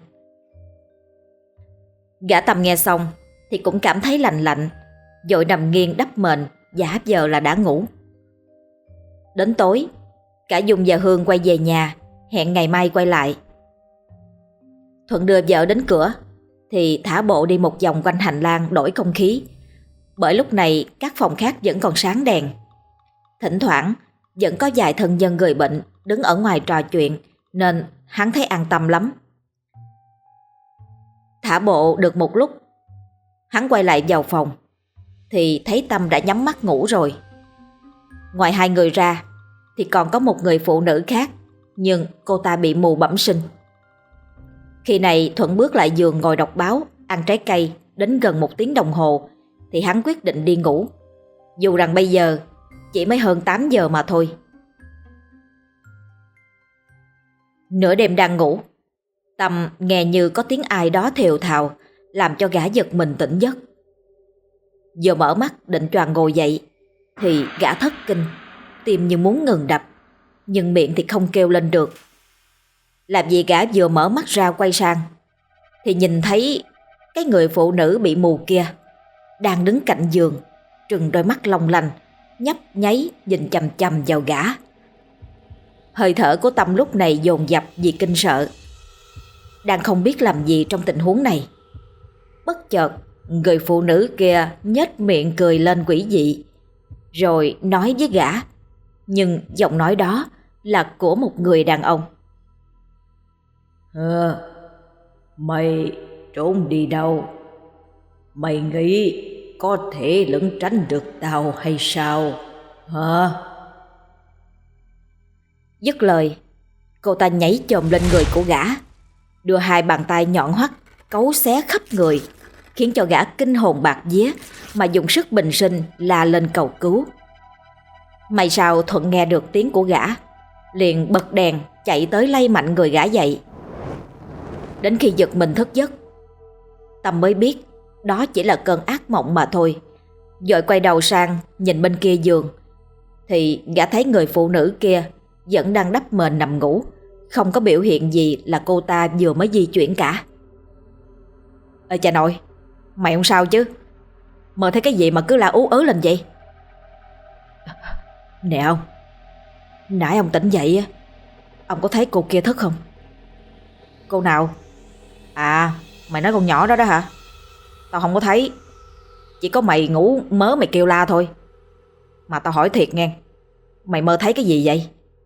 Gã Tâm nghe xong thì cũng cảm thấy lạnh lạnh, vội nằm nghiêng đắp mền, giả vờ là đã ngủ. Đến tối, cả Dung và Hương quay về nhà, hẹn ngày mai quay lại. Thuận đưa vợ đến cửa, thì thả bộ đi một vòng quanh hành lang đổi không khí. Bởi lúc này các phòng khác vẫn còn sáng đèn. Thỉnh thoảng vẫn có vài thân nhân người bệnh đứng ở ngoài trò chuyện, nên hắn thấy an tâm lắm. Thả bộ được một lúc, hắn quay lại vào phòng thì thấy Tâm đã nhắm mắt ngủ rồi. Ngoài hai người ra thì còn có một người phụ nữ khác, nhưng cô ta bị mù bẩm sinh. Khi này Thuận bước lại giường ngồi đọc báo, ăn trái cây đến gần một tiếng đồng hồ thì hắn quyết định đi ngủ, dù rằng bây giờ chỉ mới hơn tám giờ mà thôi. Nửa đêm đang ngủ, Tâm nghe như có tiếng ai đó thều thào, làm cho gã giật mình tỉnh giấc. Vừa mở mắt định choàng ngồi dậy thì gã thất kinh, tim như muốn ngừng đập, nhưng miệng thì không kêu lên được. Làm gì gã vừa mở mắt ra quay sang thì nhìn thấy cái người phụ nữ bị mù kia đang đứng cạnh giường, trừng đôi mắt long lanh, nhấp nháy nhìn chằm chằm vào gã. Hơi thở của Tâm lúc này dồn dập vì kinh sợ. Đang không biết làm gì trong tình huống này, bất chợt người phụ nữ kia nhếch miệng cười lên quỷ dị, rồi nói với gã, nhưng giọng nói đó là của một người đàn ông. Ờ, mày trốn đi đâu? Mày nghĩ có thể lẩn tránh được tao hay sao? Hả? Dứt lời, cô ta nhảy chồm lên người của gã, đưa hai bàn tay nhọn hoắt cấu xé khắp người, khiến cho gã kinh hồn bạt vía mà dùng sức bình sinh la lên cầu cứu. May sao Thuận nghe được tiếng của gã, liền bật đèn chạy tới lay mạnh người gã dậy. Đến khi giật mình thức giấc, Tâm mới biết đó chỉ là cơn ác mộng mà thôi. Rồi quay đầu sang nhìn bên kia giường thì gã thấy người phụ nữ kia vẫn đang đắp mền nằm ngủ, không có biểu hiện gì là cô ta vừa mới di chuyển cả. Ê cha nội, mày không sao chứ? Mơ thấy cái gì mà cứ la ú ớ lên vậy? Nè ông, nãy ông tỉnh dậy á, ông có thấy cô kia thức không? Cô nào? À, mày nói con nhỏ đó đó hả? Tao không có thấy, chỉ có mày ngủ mớ mày kêu la thôi. Mà tao hỏi thiệt nghe, mày mơ thấy cái gì vậy?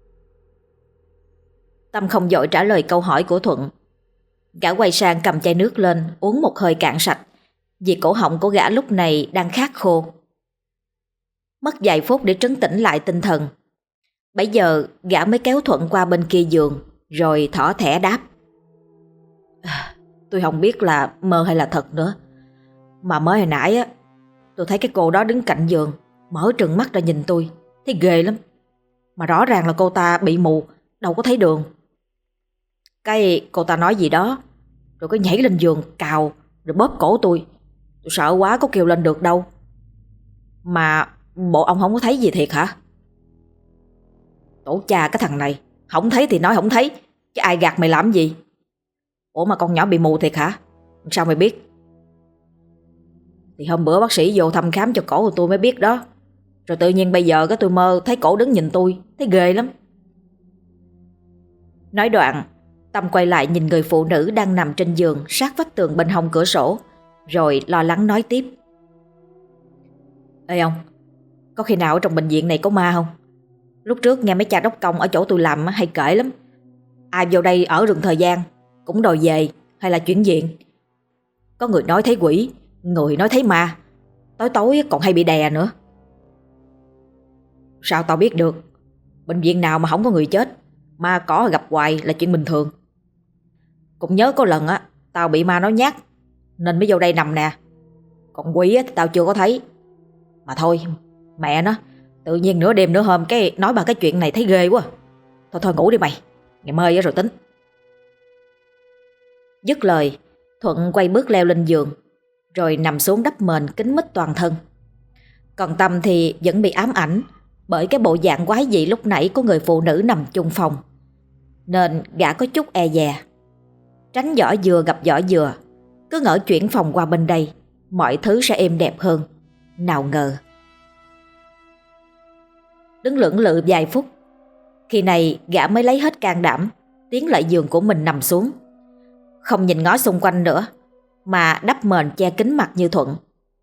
Tâm không vội trả lời câu hỏi của Thuận. Gã quay sang cầm chai nước lên uống một hơi cạn sạch, vì cổ họng của gã lúc này đang khát khô. Mất vài phút để trấn tĩnh lại tinh thần, bấy giờ gã mới kéo Thuận qua bên kia giường, rồi thỏ thẻ đáp. Tôi không biết là mơ hay là thật nữa, mà mới hồi nãy á, tôi thấy cái cô đó đứng cạnh giường, mở trừng mắt ra nhìn tôi, thấy ghê lắm. Mà rõ ràng là cô ta bị mù, đâu có thấy đường. Cái cô ta nói gì đó, rồi có nhảy lên giường cào, rồi bóp cổ tôi. Tôi sợ quá có kêu lên được đâu. Mà bộ ông không có thấy gì thiệt hả? Tổ cha cái thằng này, không thấy thì nói không thấy, chứ ai gạt mày làm gì? Ủa mà con nhỏ bị mù thiệt hả? Sao mày biết? Thì hôm bữa bác sĩ vô thăm khám cho cổ của tôi mới biết đó. Rồi tự nhiên bây giờ cái tôi mơ thấy cổ đứng nhìn tôi, thấy ghê lắm. Nói đoạn, Tâm quay lại nhìn người phụ nữ đang nằm trên giường sát vách tường bên hông cửa sổ, rồi lo lắng nói tiếp. Ê ông, có khi nào ở trong bệnh viện này có ma không? Lúc trước nghe mấy cha đốc công ở chỗ tôi làm hay kể lắm. Ai vô đây ở rừng thời gian cũng đòi về hay là chuyển viện. Có người nói thấy quỷ, người nói thấy ma, tối tối còn hay bị đè nữa. Sao tao biết được? Bệnh viện nào mà không có người chết, ma cỏ gặp hoài là chuyện bình thường. Cũng nhớ có lần á, tao bị ma nói nhát nên mới vô đây nằm nè. Còn quỷ á thì tao chưa có thấy. Mà thôi, mẹ nó, tự nhiên nửa đêm nửa hôm cái nói bà cái chuyện này thấy ghê quá. Thôi thôi ngủ đi mày, ngày mai rồi tính. Dứt lời, Thuận quay bước leo lên giường, rồi nằm xuống đắp mền kín mít toàn thân. Còn Tâm thì vẫn bị ám ảnh bởi cái bộ dạng quái dị lúc nãy của người phụ nữ nằm chung phòng, nên gã có chút e dè. Tránh vỏ dừa gặp vỏ dừa, cứ ngỡ chuyển phòng qua bên đây mọi thứ sẽ êm đẹp hơn. Nào ngờ. Đứng lưỡng lự vài phút, khi này gã mới lấy hết can đảm tiến lại giường của mình nằm xuống. Không nhìn ngó xung quanh nữa, mà đắp mền che kín mặt như Thuận.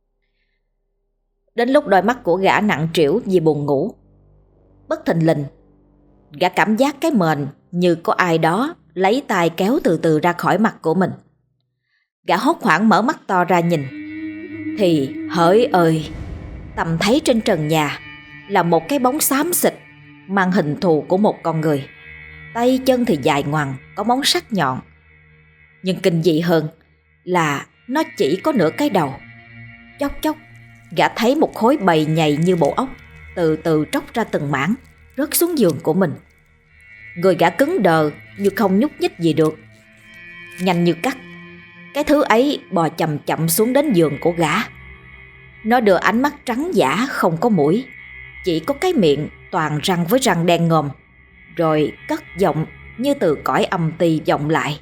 Đến lúc đôi mắt của gã nặng trĩu vì buồn ngủ, bất thình lình gã cảm giác cái mền như có ai đó lấy tay kéo từ từ ra khỏi mặt của mình. Gã hốt hoảng mở mắt to ra nhìn, thì hỡi ơi, Tâm thấy trên trần nhà là một cái bóng xám xịt mang hình thù của một con người. Tay chân thì dài ngoằng, có móng sắc nhọn. Nhưng kinh dị hơn là nó chỉ có nửa cái đầu. Chốc chốc gã thấy một khối bầy nhầy như bộ ốc từ từ tróc ra từng mảng, rớt xuống giường của mình. Người gã cứng đờ như không nhúc nhích gì được. Nhanh như cắt, cái thứ ấy bò chậm chậm xuống đến giường của gã. Nó đưa ánh mắt trắng dã không có mũi, chỉ có cái miệng toàn răng với răng đen ngòm, rồi cất giọng như từ cõi âm ti vọng lại: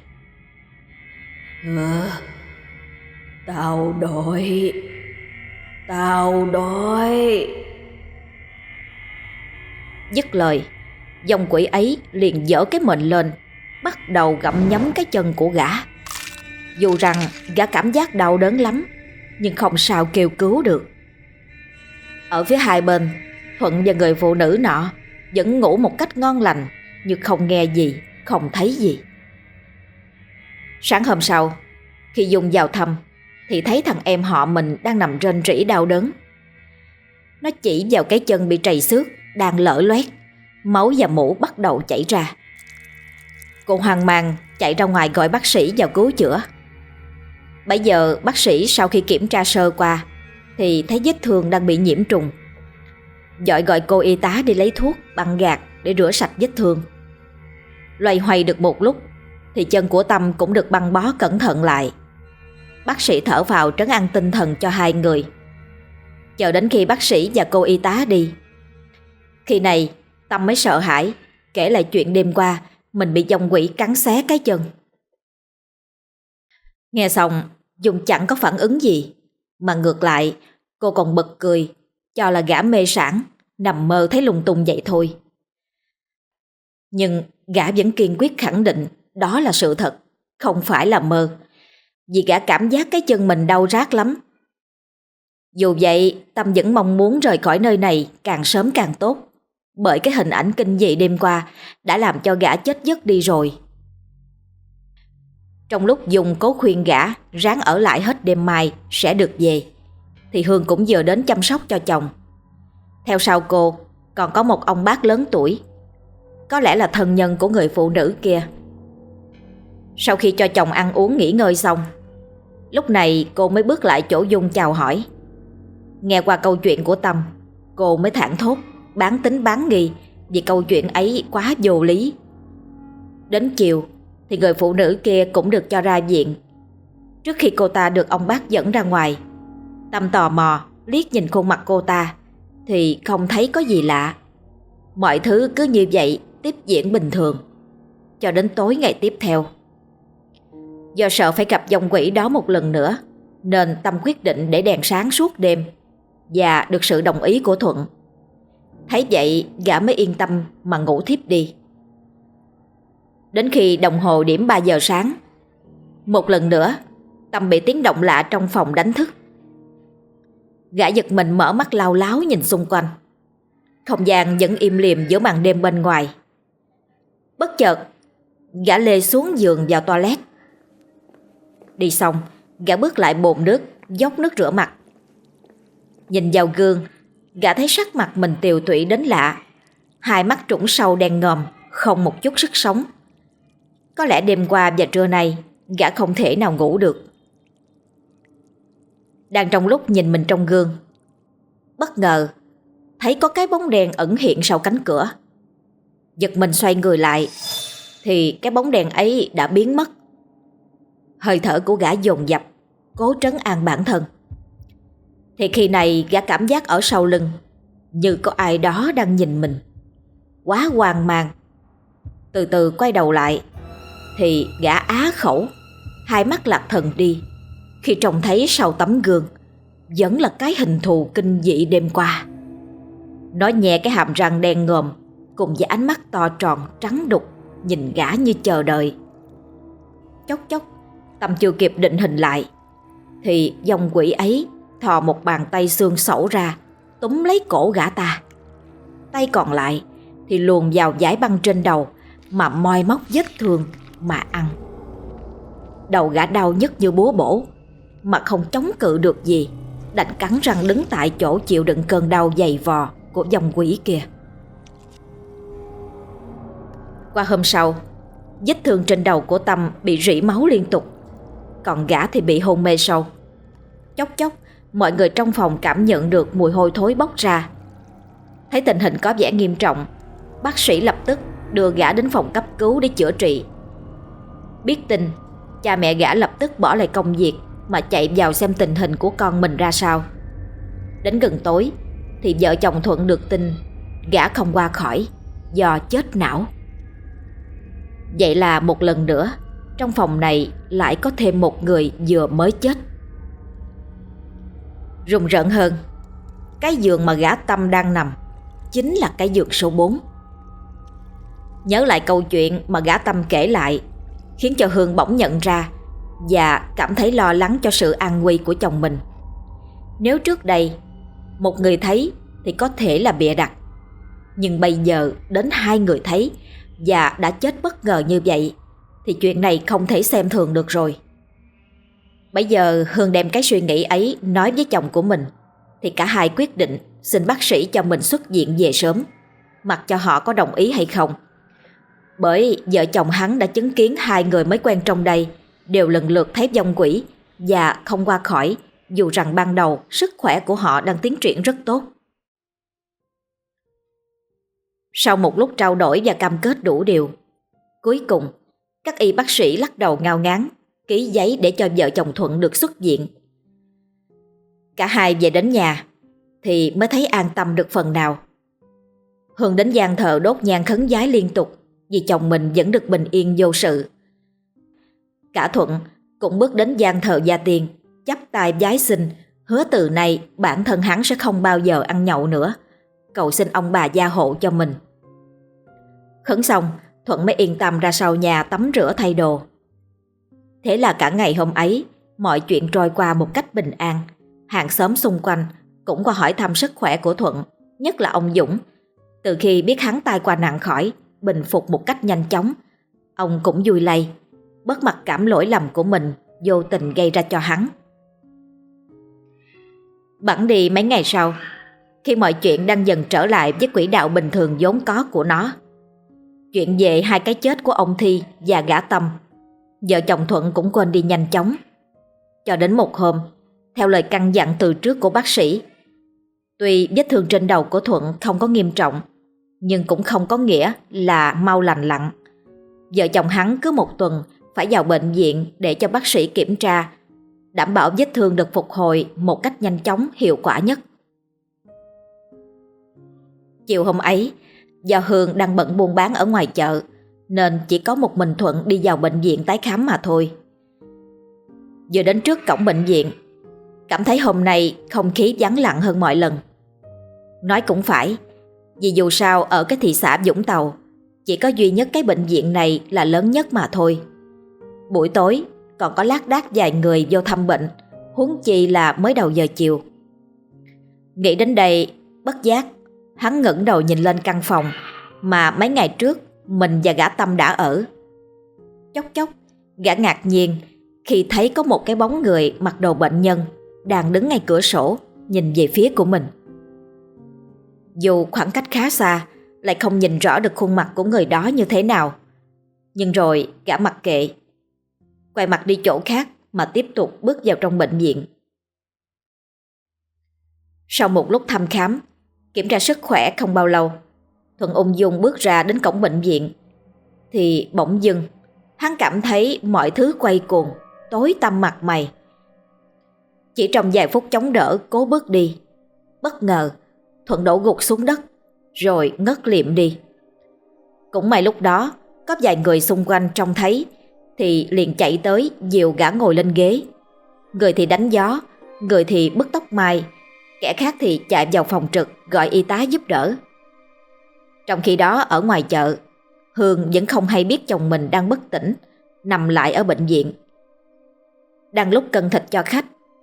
ờ, Tao đói, tao đói. Dứt lời, dòng quỷ ấy liền giở cái mền lên, bắt đầu gặm nhấm cái chân của gã. Dù rằng gã cảm giác đau đớn lắm, nhưng không sao kêu cứu được. Ở phía hai bên, Thuận và người phụ nữ nọ vẫn ngủ một cách ngon lành, như không nghe gì, không thấy gì. Sáng hôm sau, khi Dung vào thăm, thì thấy thằng em họ mình đang nằm rên rỉ đau đớn. Nó chỉ vào cái chân bị trầy xước đang lở loét, máu và mũ bắt đầu chảy ra. Cô hoang mang chạy ra ngoài gọi bác sĩ vào cứu chữa. Bây giờ bác sĩ sau khi kiểm tra sơ qua thì thấy vết thương đang bị nhiễm trùng. Dội gọi cô y tá đi lấy thuốc băng gạc để rửa sạch vết thương. Loay hoay được một lúc thì chân của Tâm cũng được băng bó cẩn thận lại. Bác sĩ thở vào trấn an tinh thần cho hai người. Chờ đến khi bác sĩ và cô y tá đi, khi này Tâm mới sợ hãi kể lại chuyện đêm qua mình bị dòng quỷ cắn xé cái chân. Nghe xong, Dung chẳng có phản ứng gì, mà ngược lại cô còn bật cười, cho là gã mê sảng, nằm mơ thấy lung tung vậy thôi. Nhưng gã vẫn kiên quyết khẳng định đó là sự thật, không phải là mơ, vì gã cảm giác cái chân mình đau rát lắm. Dù vậy, Tâm vẫn mong muốn rời khỏi nơi này càng sớm càng tốt, bởi cái hình ảnh kinh dị đêm qua đã làm cho gã chết giấc đi rồi. Trong lúc Dung cố khuyên gã ráng ở lại hết đêm mai sẽ được về, thì Hương cũng vừa đến chăm sóc cho chồng. Theo sau cô còn có một ông bác lớn tuổi, có lẽ là thân nhân của người phụ nữ kia. Sau khi cho chồng ăn uống nghỉ ngơi xong, lúc này cô mới bước lại chỗ Dung chào hỏi. Nghe qua câu chuyện của Tâm, cô mới thảng thốt bán tính bán nghi vì câu chuyện ấy quá vô lý. Đến chiều thì người phụ nữ kia cũng được cho ra viện. Trước khi cô ta được ông bác dẫn ra ngoài, Tâm tò mò liếc nhìn khuôn mặt cô ta thì không thấy có gì lạ. Mọi thứ cứ như vậy tiếp diễn bình thường cho đến tối ngày tiếp theo. Do sợ phải gặp dòng quỷ đó một lần nữa, nên Tâm quyết định để đèn sáng suốt đêm, và được sự đồng ý của Thuận. Thấy vậy gã mới yên tâm mà ngủ thiếp đi. Đến khi đồng hồ điểm ba giờ sáng, một lần nữa Tâm bị tiếng động lạ trong phòng đánh thức. Gã giật mình mở mắt lao láo nhìn xung quanh. Không gian vẫn im lìm giữa màn đêm bên ngoài. Bất chợt gã lê xuống giường vào toilet. Đi xong, gã bước lại bồn nước, dốc nước rửa mặt. Nhìn vào gương, gã thấy sắc mặt mình tiều tụy đến lạ. Hai mắt trũng sâu đen ngòm, không một chút sức sống. Có lẽ đêm qua và trưa nay gã không thể nào ngủ được. Đang trong lúc nhìn mình trong gương, bất ngờ thấy có cái bóng đen ẩn hiện sau cánh cửa. Giật mình xoay người lại thì cái bóng đen ấy đã biến mất. Hơi thở của gã dồn dập, cố trấn an bản thân. Thì khi này gã cảm giác ở sau lưng như có ai đó đang nhìn mình. Quá hoang mang. Từ từ quay đầu lại thì gã á khẩu, hai mắt lạc thần đi khi trông thấy sau tấm gương vẫn là cái hình thù kinh dị đêm qua. Nó nhè cái hàm răng đen ngòm cùng với ánh mắt to tròn trắng đục nhìn gã như chờ đợi. Chốc chốc Tâm chưa kịp định hình lại thì dòng quỷ ấy thò một bàn tay xương sẩu ra, túm lấy cổ gã ta. Tay còn lại thì luồn vào dải băng trên đầu mà moi móc vết thương mà ăn. Đầu gã đau nhức như búa bổ, mà không chống cự được gì, đành cắn răng đứng tại chỗ chịu đựng cơn đau dày vò của dòng quỷ kia. Qua hôm sau, vết thương trên đầu của Tâm bị rỉ máu liên tục, còn gã thì bị hôn mê sâu. Chốc chốc, mọi người trong phòng cảm nhận được mùi hôi thối bốc ra. Thấy tình hình có vẻ nghiêm trọng, bác sĩ lập tức đưa gã đến phòng cấp cứu để chữa trị. Biết tin, cha mẹ gã lập tức bỏ lại công việc mà chạy vào xem tình hình của con mình ra sao. Đến gần tối thì vợ chồng Thuận được tin gã không qua khỏi do chết não. Vậy là một lần nữa trong phòng này lại có thêm một người vừa mới chết. Rùng rợn hơn, cái giường mà gã Tâm đang nằm chính là cái giường số bốn. Nhớ lại câu chuyện mà gã Tâm kể lại, khiến cho Hương bỗng nhận ra và cảm thấy lo lắng cho sự an nguy của chồng mình. Nếu trước đây một người thấy thì có thể là bịa đặt, nhưng bây giờ đến hai người thấy và đã chết bất ngờ như vậy thì chuyện này không thể xem thường được rồi. Bây giờ Hương đem cái suy nghĩ ấy nói với chồng của mình, thì cả hai quyết định xin bác sĩ cho mình xuất viện về sớm, mặc cho họ có đồng ý hay không. Bởi vợ chồng hắn đã chứng kiến hai người mới quen trong đây đều lần lượt thấy vong quỷ và không qua khỏi, dù rằng ban đầu sức khỏe của họ đang tiến triển rất tốt. Sau một lúc trao đổi và cam kết đủ điều, cuối cùng các y bác sĩ lắc đầu ngao ngán, ký giấy để cho vợ chồng Thuận được xuất viện. Cả hai về đến nhà thì mới thấy an tâm được phần nào. Hương đến gian thờ đốt nhang khấn vái liên tục vì chồng mình vẫn được bình yên vô sự. Cả Thuận cũng bước đến gian thờ gia tiên, chắp tay vái xin, hứa từ nay bản thân hắn sẽ không bao giờ ăn nhậu nữa, cầu xin ông bà gia hộ cho mình. Khấn xong, Thuận mới yên tâm ra sau nhà tắm rửa thay đồ. Thế là cả ngày hôm ấy, mọi chuyện trôi qua một cách bình an. Hàng xóm xung quanh cũng qua hỏi thăm sức khỏe của Thuận, nhất là ông Dũng. Từ khi biết hắn tai qua nạn khỏi, bình phục một cách nhanh chóng, ông cũng vui lây, bớt mặc cảm lỗi lầm của mình vô tình gây ra cho hắn. Bẵng đi mấy ngày sau, khi mọi chuyện đang dần trở lại với quỹ đạo bình thường vốn có của nó, chuyện về hai cái chết của ông Thi và gã Tâm, vợ chồng Thuận cũng quên đi nhanh chóng. Cho đến một hôm, theo lời căn dặn từ trước của bác sĩ, tuy vết thương trên đầu của Thuận không có nghiêm trọng, nhưng cũng không có nghĩa là mau lành lặn. Vợ chồng hắn cứ một tuần phải vào bệnh viện để cho bác sĩ kiểm tra, đảm bảo vết thương được phục hồi một cách nhanh chóng, hiệu quả nhất. Chiều hôm ấy, do Hương đang bận buôn bán ở ngoài chợ, nên chỉ có một mình Thuận đi vào bệnh viện tái khám mà thôi. Vừa đến trước cổng bệnh viện, cảm thấy hôm nay không khí vắng lặng hơn mọi lần. Nói cũng phải, vì dù sao ở cái thị xã Vũng Tàu, chỉ có duy nhất cái bệnh viện này là lớn nhất mà thôi. Buổi tối còn có lác đác vài người vô thăm bệnh, huống chi là mới đầu giờ chiều. Nghĩ đến đây, bất giác hắn ngẩng đầu nhìn lên căn phòng mà mấy ngày trước mình và gã Tâm đã ở. Chốc chốc, gã ngạc nhiên khi thấy có một cái bóng người mặc đồ bệnh nhân đang đứng ngay cửa sổ nhìn về phía của mình. Dù khoảng cách khá xa, lại không nhìn rõ được khuôn mặt của người đó như thế nào, nhưng rồi gã mặc kệ, quay mặt đi chỗ khác mà tiếp tục bước vào trong bệnh viện. Sau một lúc thăm khám, kiểm tra sức khỏe không bao lâu, Thuận ung dung bước ra đến cổng bệnh viện, thì bỗng dưng hắn cảm thấy mọi thứ quay cuồng, tối tăm mặt mày. Chỉ trong vài phút chống đỡ cố bước đi, bất ngờ Thuận đổ gục xuống đất rồi ngất liệm đi. Cũng may lúc đó có vài người xung quanh trông thấy thì liền chạy tới dìu gã ngồi lên ghế. Người thì đánh gió, người thì bứt tóc mai, kẻ khác thì chạy vào phòng trực gọi y tá giúp đỡ. Trong khi đó ở ngoài chợ, Hương vẫn không hay biết chồng mình đang bất tỉnh, nằm lại ở bệnh viện. Đang lúc cân thịt cho khách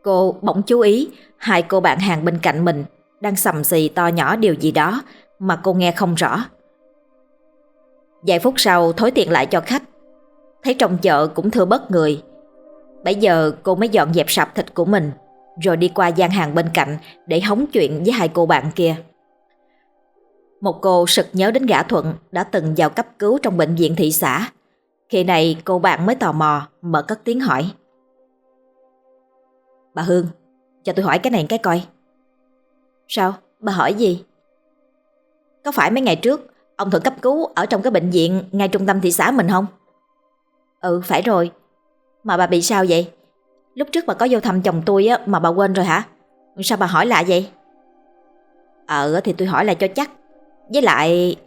Cô bỗng chú ý hai cô bạn hàng bên cạnh mình đang sầm xì to nhỏ điều gì đó mà cô nghe không rõ. Vài phút sau thối tiền lại cho khách, thấy trong chợ cũng thưa bớt người. Bây giờ cô mới dọn dẹp sạp thịt của mình, rồi đi qua gian hàng bên cạnh để hóng chuyện với hai cô bạn kia. Một cô sực nhớ đến gã Thuận đã từng vào cấp cứu trong bệnh viện thị xã. Khi này cô bạn mới tò mò mở cất tiếng hỏi: "Bà Hương, cho tôi hỏi cái này cái coi." "Sao? Bà hỏi gì?" "Có phải mấy ngày trước ông Thuận cấp cứu ở trong cái bệnh viện ngay trung tâm thị xã mình không?" "Ừ, phải rồi. Mà bà bị sao vậy? Lúc trước bà có vô thăm chồng tôi á mà bà quên rồi hả? Sao bà hỏi lại vậy?" "Ờ thì tôi hỏi lại cho chắc. Với lại..."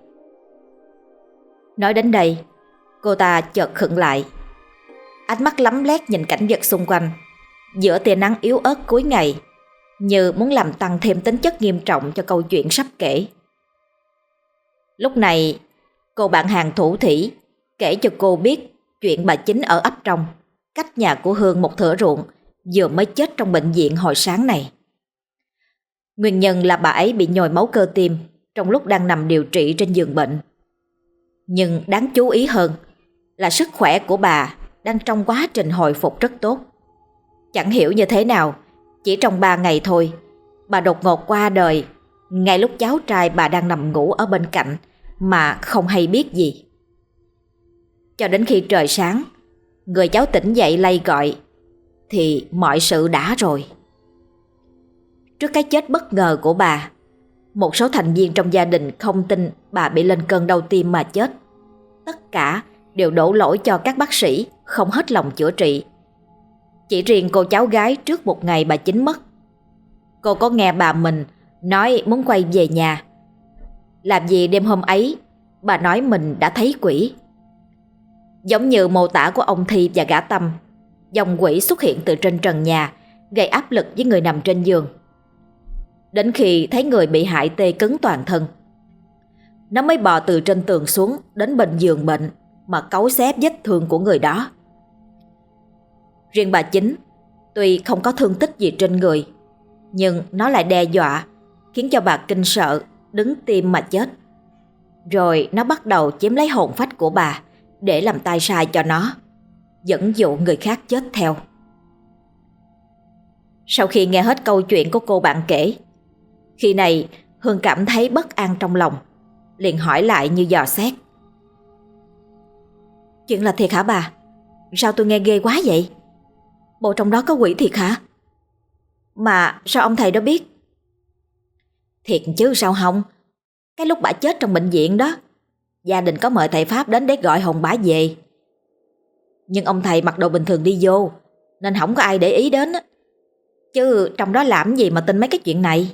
Nói đến đây, cô ta chợt khựng lại, ánh mắt lấm lét nhìn cảnh vật xung quanh giữa tia nắng yếu ớt cuối ngày, như muốn làm tăng thêm tính chất nghiêm trọng cho câu chuyện sắp kể. Lúc này, cô bạn hàng thủ thỉ kể cho cô biết chuyện bà Chính ở ấp trong, cách nhà của Hương một thửa ruộng, vừa mới chết trong bệnh viện hồi sáng này. Nguyên nhân là bà ấy bị nhồi máu cơ tim trong lúc đang nằm điều trị trên giường bệnh. Nhưng đáng chú ý hơn là sức khỏe của bà đang trong quá trình hồi phục rất tốt. Chẳng hiểu như thế nào, chỉ trong ba ngày thôi, bà đột ngột qua đời ngay lúc cháu trai bà đang nằm ngủ ở bên cạnh mà không hay biết gì. Cho đến khi trời sáng, người cháu tỉnh dậy lay gọi thì mọi sự đã rồi. Trước cái chết bất ngờ của bà, một số thành viên trong gia đình không tin bà bị lên cơn đau tim mà chết. Tất cả đều đổ lỗi cho các bác sĩ không hết lòng chữa trị. Chỉ riêng cô cháu gái trước một ngày bà Chính mất, cô có nghe bà mình nói muốn quay về nhà. Làm gì đêm hôm ấy bà nói mình đã thấy quỷ. Giống như mô tả của ông Thi và gã Tâm, dòng quỷ xuất hiện từ trên trần nhà, gây áp lực với người nằm trên giường. Đến khi thấy người bị hại tê cứng toàn thân, nó mới bò từ trên tường xuống đến bên giường bệnh mà cấu xé vết thương của người đó. Riêng bà Chính, tuy không có thương tích gì trên người, nhưng nó lại đe dọa, khiến cho bà kinh sợ, đứng tim mà chết. Rồi nó bắt đầu chiếm lấy hồn phách của bà để làm tay sai cho nó, dẫn dụ người khác chết theo. Sau khi nghe hết câu chuyện của cô bạn kể, khi này Hương cảm thấy bất an trong lòng, liền hỏi lại như dò xét: "Chuyện là thiệt hả bà? Sao tôi nghe ghê quá vậy? Bộ trong đó có quỷ thiệt hả? Mà sao ông thầy đó biết?" "Thiệt chứ sao không? Cái lúc bà chết trong bệnh viện đó, gia đình có mời thầy Pháp đến để gọi hồn bà về. Nhưng ông thầy mặc đồ bình thường đi vô, nên không có ai để ý đến á. Chứ trong đó làm gì mà tin mấy cái chuyện này."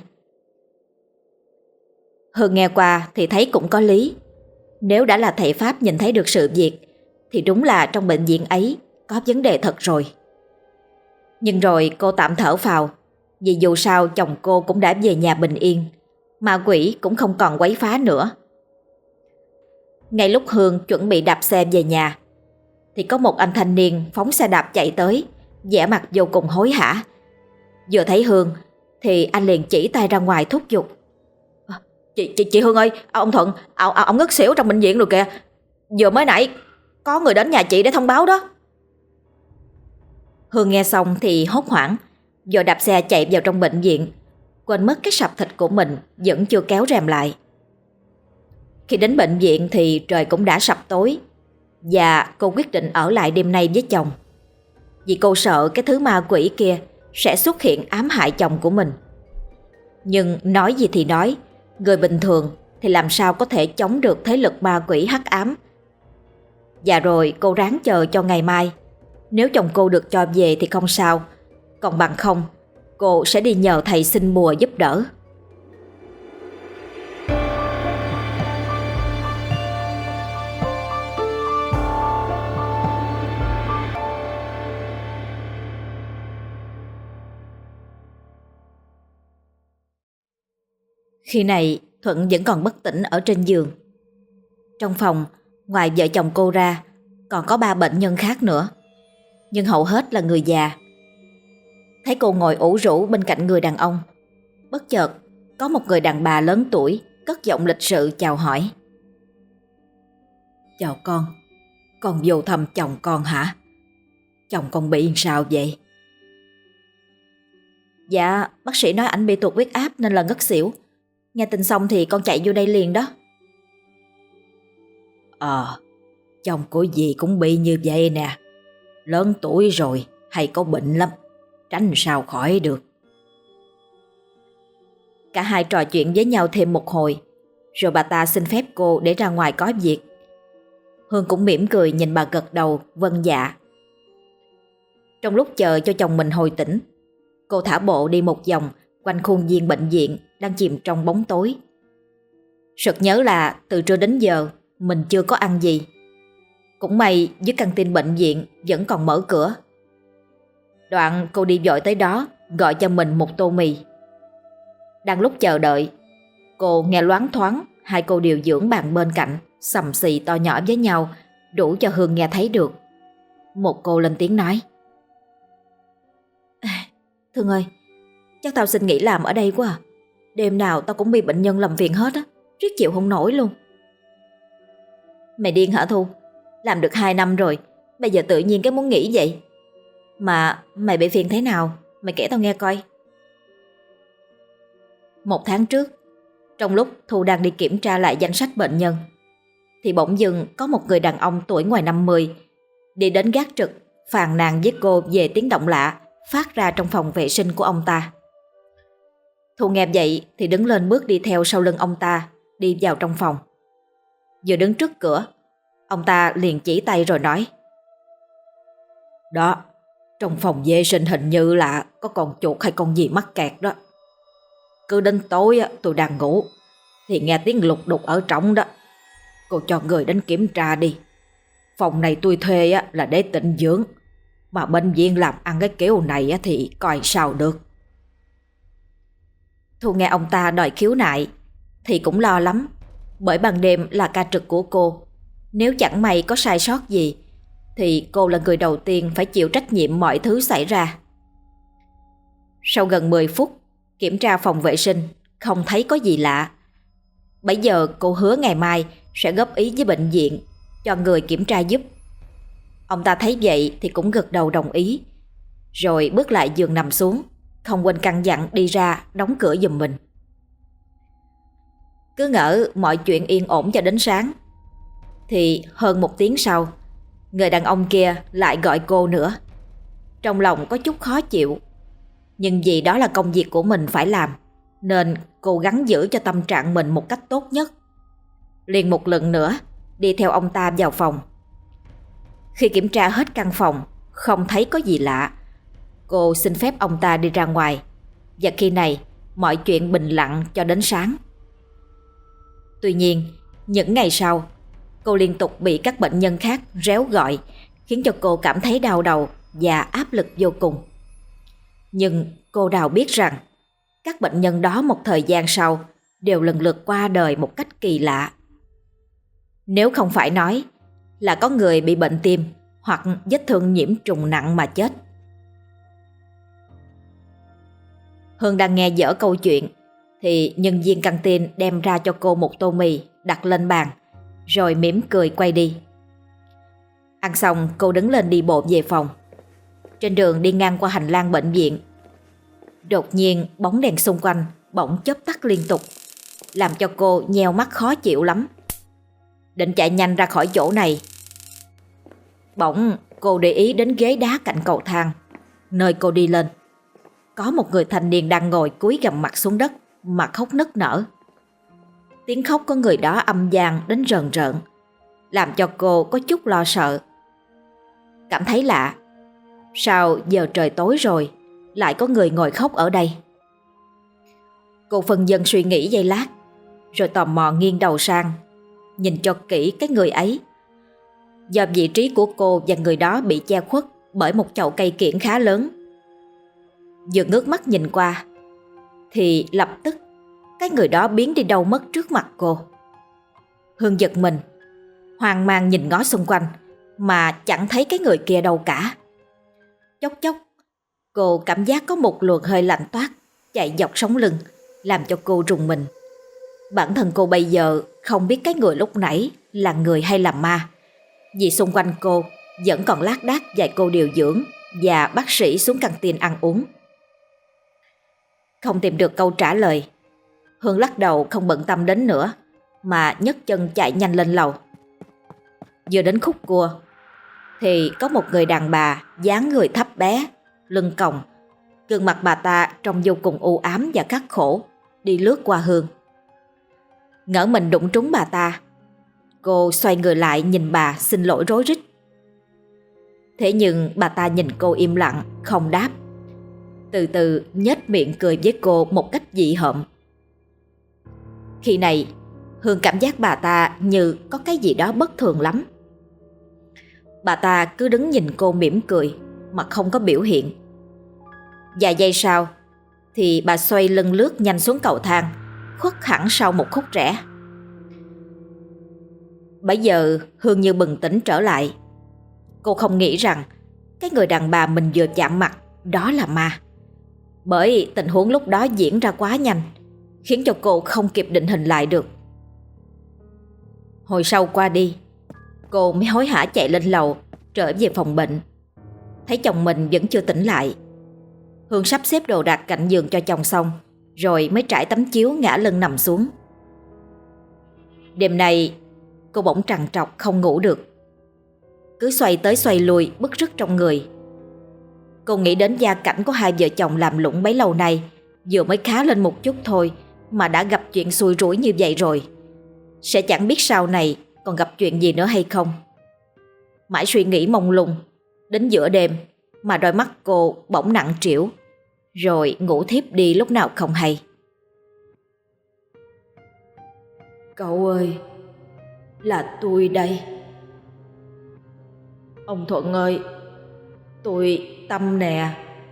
Hương nghe qua thì thấy cũng có lý. Nếu đã là thầy Pháp nhìn thấy được sự việc, thì đúng là trong bệnh viện ấy có vấn đề thật rồi. Nhưng rồi cô tạm thở phào, vì dù sao chồng cô cũng đã về nhà bình yên, ma quỷ cũng không còn quấy phá nữa. Ngay lúc Hương chuẩn bị đạp xe về nhà, thì có một anh thanh niên phóng xe đạp chạy tới, vẻ mặt vô cùng hối hả. Vừa thấy Hương thì anh liền chỉ tay ra ngoài thúc giục: Chị, chị, chị Hương ơi, ông Thuận, ông, ông ngất xỉu trong bệnh viện rồi kìa. Vừa mới nãy có người đến nhà chị để thông báo đó." Hương nghe xong thì hốt hoảng, rồi đạp xe chạy vào trong bệnh viện, quên mất cái sạp thịt của mình vẫn chưa kéo rèm lại. Khi đến bệnh viện thì trời cũng đã sập tối, và cô quyết định ở lại đêm nay với chồng, vì cô sợ cái thứ ma quỷ kia sẽ xuất hiện ám hại chồng của mình. Nhưng nói gì thì nói, người bình thường thì làm sao có thể chống được thế lực ma quỷ hắc ám. Và rồi cô ráng chờ cho ngày mai. Nếu chồng cô được cho về thì không sao, còn bằng không, cô sẽ đi nhờ thầy xin bùa giúp đỡ. Khi này Thuận vẫn còn bất tỉnh ở trên giường. Trong phòng, ngoài vợ chồng cô ra, còn có ba bệnh nhân khác nữa, nhưng hầu hết là người già. thấy cô ngồi ủ rũ bên cạnh người đàn ông, bất chợt có một người đàn bà lớn tuổi cất giọng lịch sự chào hỏi. Chào con, con vô thăm chồng con hả? Chồng con bị sao vậy? Dạ, bác sĩ nói ảnh bị tụt huyết áp nên là ngất xỉu. Nghe tin xong thì con chạy vô đây liền đó. Ờ, chồng của dì cũng bị như vậy nè. Lớn tuổi rồi, hay có bệnh lắm, tránh sao khỏi được. Cả hai trò chuyện với nhau thêm một hồi, rồi bà ta xin phép cô để ra ngoài có việc. Hương cũng mỉm cười nhìn bà gật đầu vâng dạ. Trong lúc chờ cho chồng mình hồi tỉnh, cô thả bộ đi một vòng quanh khuôn viên bệnh viện đang chìm trong bóng tối. Sực nhớ là từ trưa đến giờ mình chưa có ăn gì. Cũng may dưới căng tin bệnh viện vẫn còn mở cửa. Đoạn cô đi vội tới đó gọi cho mình một tô mì. Đang lúc chờ đợi, cô nghe loáng thoáng hai cô điều dưỡng bàn bên cạnh xầm xì to nhỏ với nhau, đủ cho Hương nghe thấy được. Một cô lên tiếng nói: Thương ơi, chắc tao xin nghỉ làm ở đây quá à. Đêm nào tao cũng bị bệnh nhân làm phiền hết á, riết chịu không nổi luôn. Mày điên hả Thu? Làm được hai năm rồi, bây giờ tự nhiên cái muốn nghỉ vậy? Mà mày bị phiền thế nào? Mày kể tao nghe coi. Một tháng trước, trong lúc Thu đang đi kiểm tra lại danh sách bệnh nhân, thì bỗng dưng có một người đàn ông tuổi ngoài năm mươi đi đến gác trực phàn nàn với cô về tiếng động lạ phát ra trong phòng vệ sinh của ông ta. Thu nghe vậy thì đứng lên bước đi theo sau lưng ông ta, đi vào trong phòng. Vừa đứng trước cửa, ông ta liền chỉ tay rồi nói: Đó, trong phòng vệ sinh hình như là có con chuột hay con gì mắc kẹt đó. Cứ đến tối tôi đang ngủ thì nghe tiếng lục đục ở trong đó. Cô cho người đến kiểm tra đi. Phòng này tôi thuê là để tịnh dưỡng, mà bệnh viện làm ăn cái kiểu này thì coi sao được. Thu nghe ông ta đòi khiếu nại thì cũng lo lắm, bởi ban đêm là ca trực của cô. Nếu chẳng may có sai sót gì thì cô là người đầu tiên phải chịu trách nhiệm mọi thứ xảy ra. Sau gần mười phút kiểm tra phòng vệ sinh, không thấy có gì lạ. Bây giờ cô hứa ngày mai sẽ góp ý với bệnh viện cho người kiểm tra giúp. Ông ta thấy vậy thì cũng gật đầu đồng ý, rồi bước lại giường nằm xuống, không quên căn dặn đi ra đóng cửa giùm mình. Cứ ngỡ mọi chuyện yên ổn cho đến sáng, thì hơn một tiếng sau, người đàn ông kia lại gọi cô nữa. Trong lòng có chút khó chịu, nhưng vì đó là công việc của mình phải làm, nên cô gắng giữ cho tâm trạng mình một cách tốt nhất. Liền một lần nữa đi theo ông ta vào phòng. Khi kiểm tra hết căn phòng, không thấy có gì lạ, cô xin phép ông ta đi ra ngoài. Và khi này mọi chuyện bình lặng cho đến sáng. Tuy nhiên, những ngày sau, cô liên tục bị các bệnh nhân khác réo gọi, khiến cho cô cảm thấy đau đầu và áp lực vô cùng. Nhưng cô Đào biết rằng các bệnh nhân đó một thời gian sau đều lần lượt qua đời một cách kỳ lạ. Nếu không phải nói là có người bị bệnh tim hoặc vết thương nhiễm trùng nặng mà chết. Hương đang nghe dở câu chuyện thì nhân viên căng tin đem ra cho cô một tô mì đặt lên bàn, rồi mỉm cười quay đi. Ăn xong cô đứng lên đi bộ về phòng. Trên đường đi ngang qua hành lang bệnh viện, đột nhiên bóng đèn xung quanh bỗng chớp tắt liên tục, làm cho cô nheo mắt khó chịu lắm. Định chạy nhanh ra khỏi chỗ này, bỗng cô để ý đến ghế đá cạnh cầu thang nơi cô đi lên. Có một người thanh niên đang ngồi cúi gằm mặt xuống đất mà khóc nức nở. Tiếng khóc của người đó âm vang đến rờn rợn, làm cho cô có chút lo sợ. Cảm thấy lạ, sao giờ trời tối rồi lại có người ngồi khóc ở đây? Cô phân vân suy nghĩ giây lát, rồi tò mò nghiêng đầu sang, nhìn cho kỹ cái người ấy. Do vị trí của cô và người đó bị che khuất bởi một chậu cây kiểng khá lớn, vừa ngước mắt nhìn qua thì lập tức cái người đó biến đi đâu mất trước mặt cô. Hương giật mình, hoang mang nhìn ngó xung quanh mà chẳng thấy cái người kia đâu cả. Chốc chốc Cô cảm giác có một luồng hơi lạnh toát chạy dọc sống lưng, làm cho cô rùng mình. Bản thân cô bây giờ không biết cái người lúc nãy là người hay là ma, vì xung quanh cô vẫn còn lác đác vài cô điều dưỡng và bác sĩ xuống căng tin ăn uống. Không tìm được câu trả lời, Hương lắc đầu không bận tâm đến nữa, mà nhấc chân chạy nhanh lên lầu. Vừa đến khúc cua thì có một người đàn bà dáng người thấp bé, lưng còng, gương mặt bà ta trông vô cùng u ám và khắc khổ, đi lướt qua Hương. Ngỡ mình đụng trúng bà ta, cô xoay người lại nhìn bà xin lỗi rối rít. Thế nhưng bà ta nhìn cô im lặng, không đáp, từ từ nhếch miệng cười với cô một cách dị hợm. Khi này Hương cảm giác bà ta như có cái gì đó bất thường lắm. Bà ta cứ đứng nhìn cô mỉm cười mà không có biểu hiện. Vài giây sau thì bà xoay lưng lướt nhanh xuống cầu thang, khuất hẳn sau một khúc rẽ. Bấy giờ Hương như bừng tỉnh trở lại. Cô không nghĩ rằng cái người đàn bà mình vừa chạm mặt đó là ma, bởi tình huống lúc đó diễn ra quá nhanh, khiến cho cô không kịp định hình lại được. Hồi sau qua đi, cô mới hối hả chạy lên lầu trở về phòng bệnh. Thấy chồng mình vẫn chưa tỉnh lại, Hương sắp xếp đồ đạc cạnh giường cho chồng xong, rồi mới trải tấm chiếu ngã lưng nằm xuống. Đêm nay cô bỗng trằn trọc không ngủ được, cứ xoay tới xoay lui bứt rứt trong người. Cô nghĩ đến gia cảnh của hai vợ chồng làm lụng bấy lâu nay, vừa mới khá lên một chút thôi mà đã gặp chuyện xui rủi như vậy rồi, sẽ chẳng biết sau này còn gặp chuyện gì nữa hay không. Mãi suy nghĩ mông lung, đến giữa đêm mà đôi mắt cô bỗng nặng trĩu, rồi ngủ thiếp đi lúc nào không hay. Cậu ơi, là tôi đây. Ông Thuận ơi, tôi Tâm nè.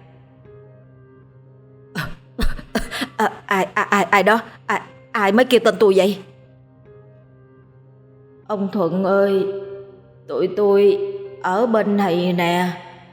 À, ai, ai, ai, ai đó, ai, ai mới kêu tên tôi vậy? Ông Thuận ơi, tụi tôi ở bên này nè.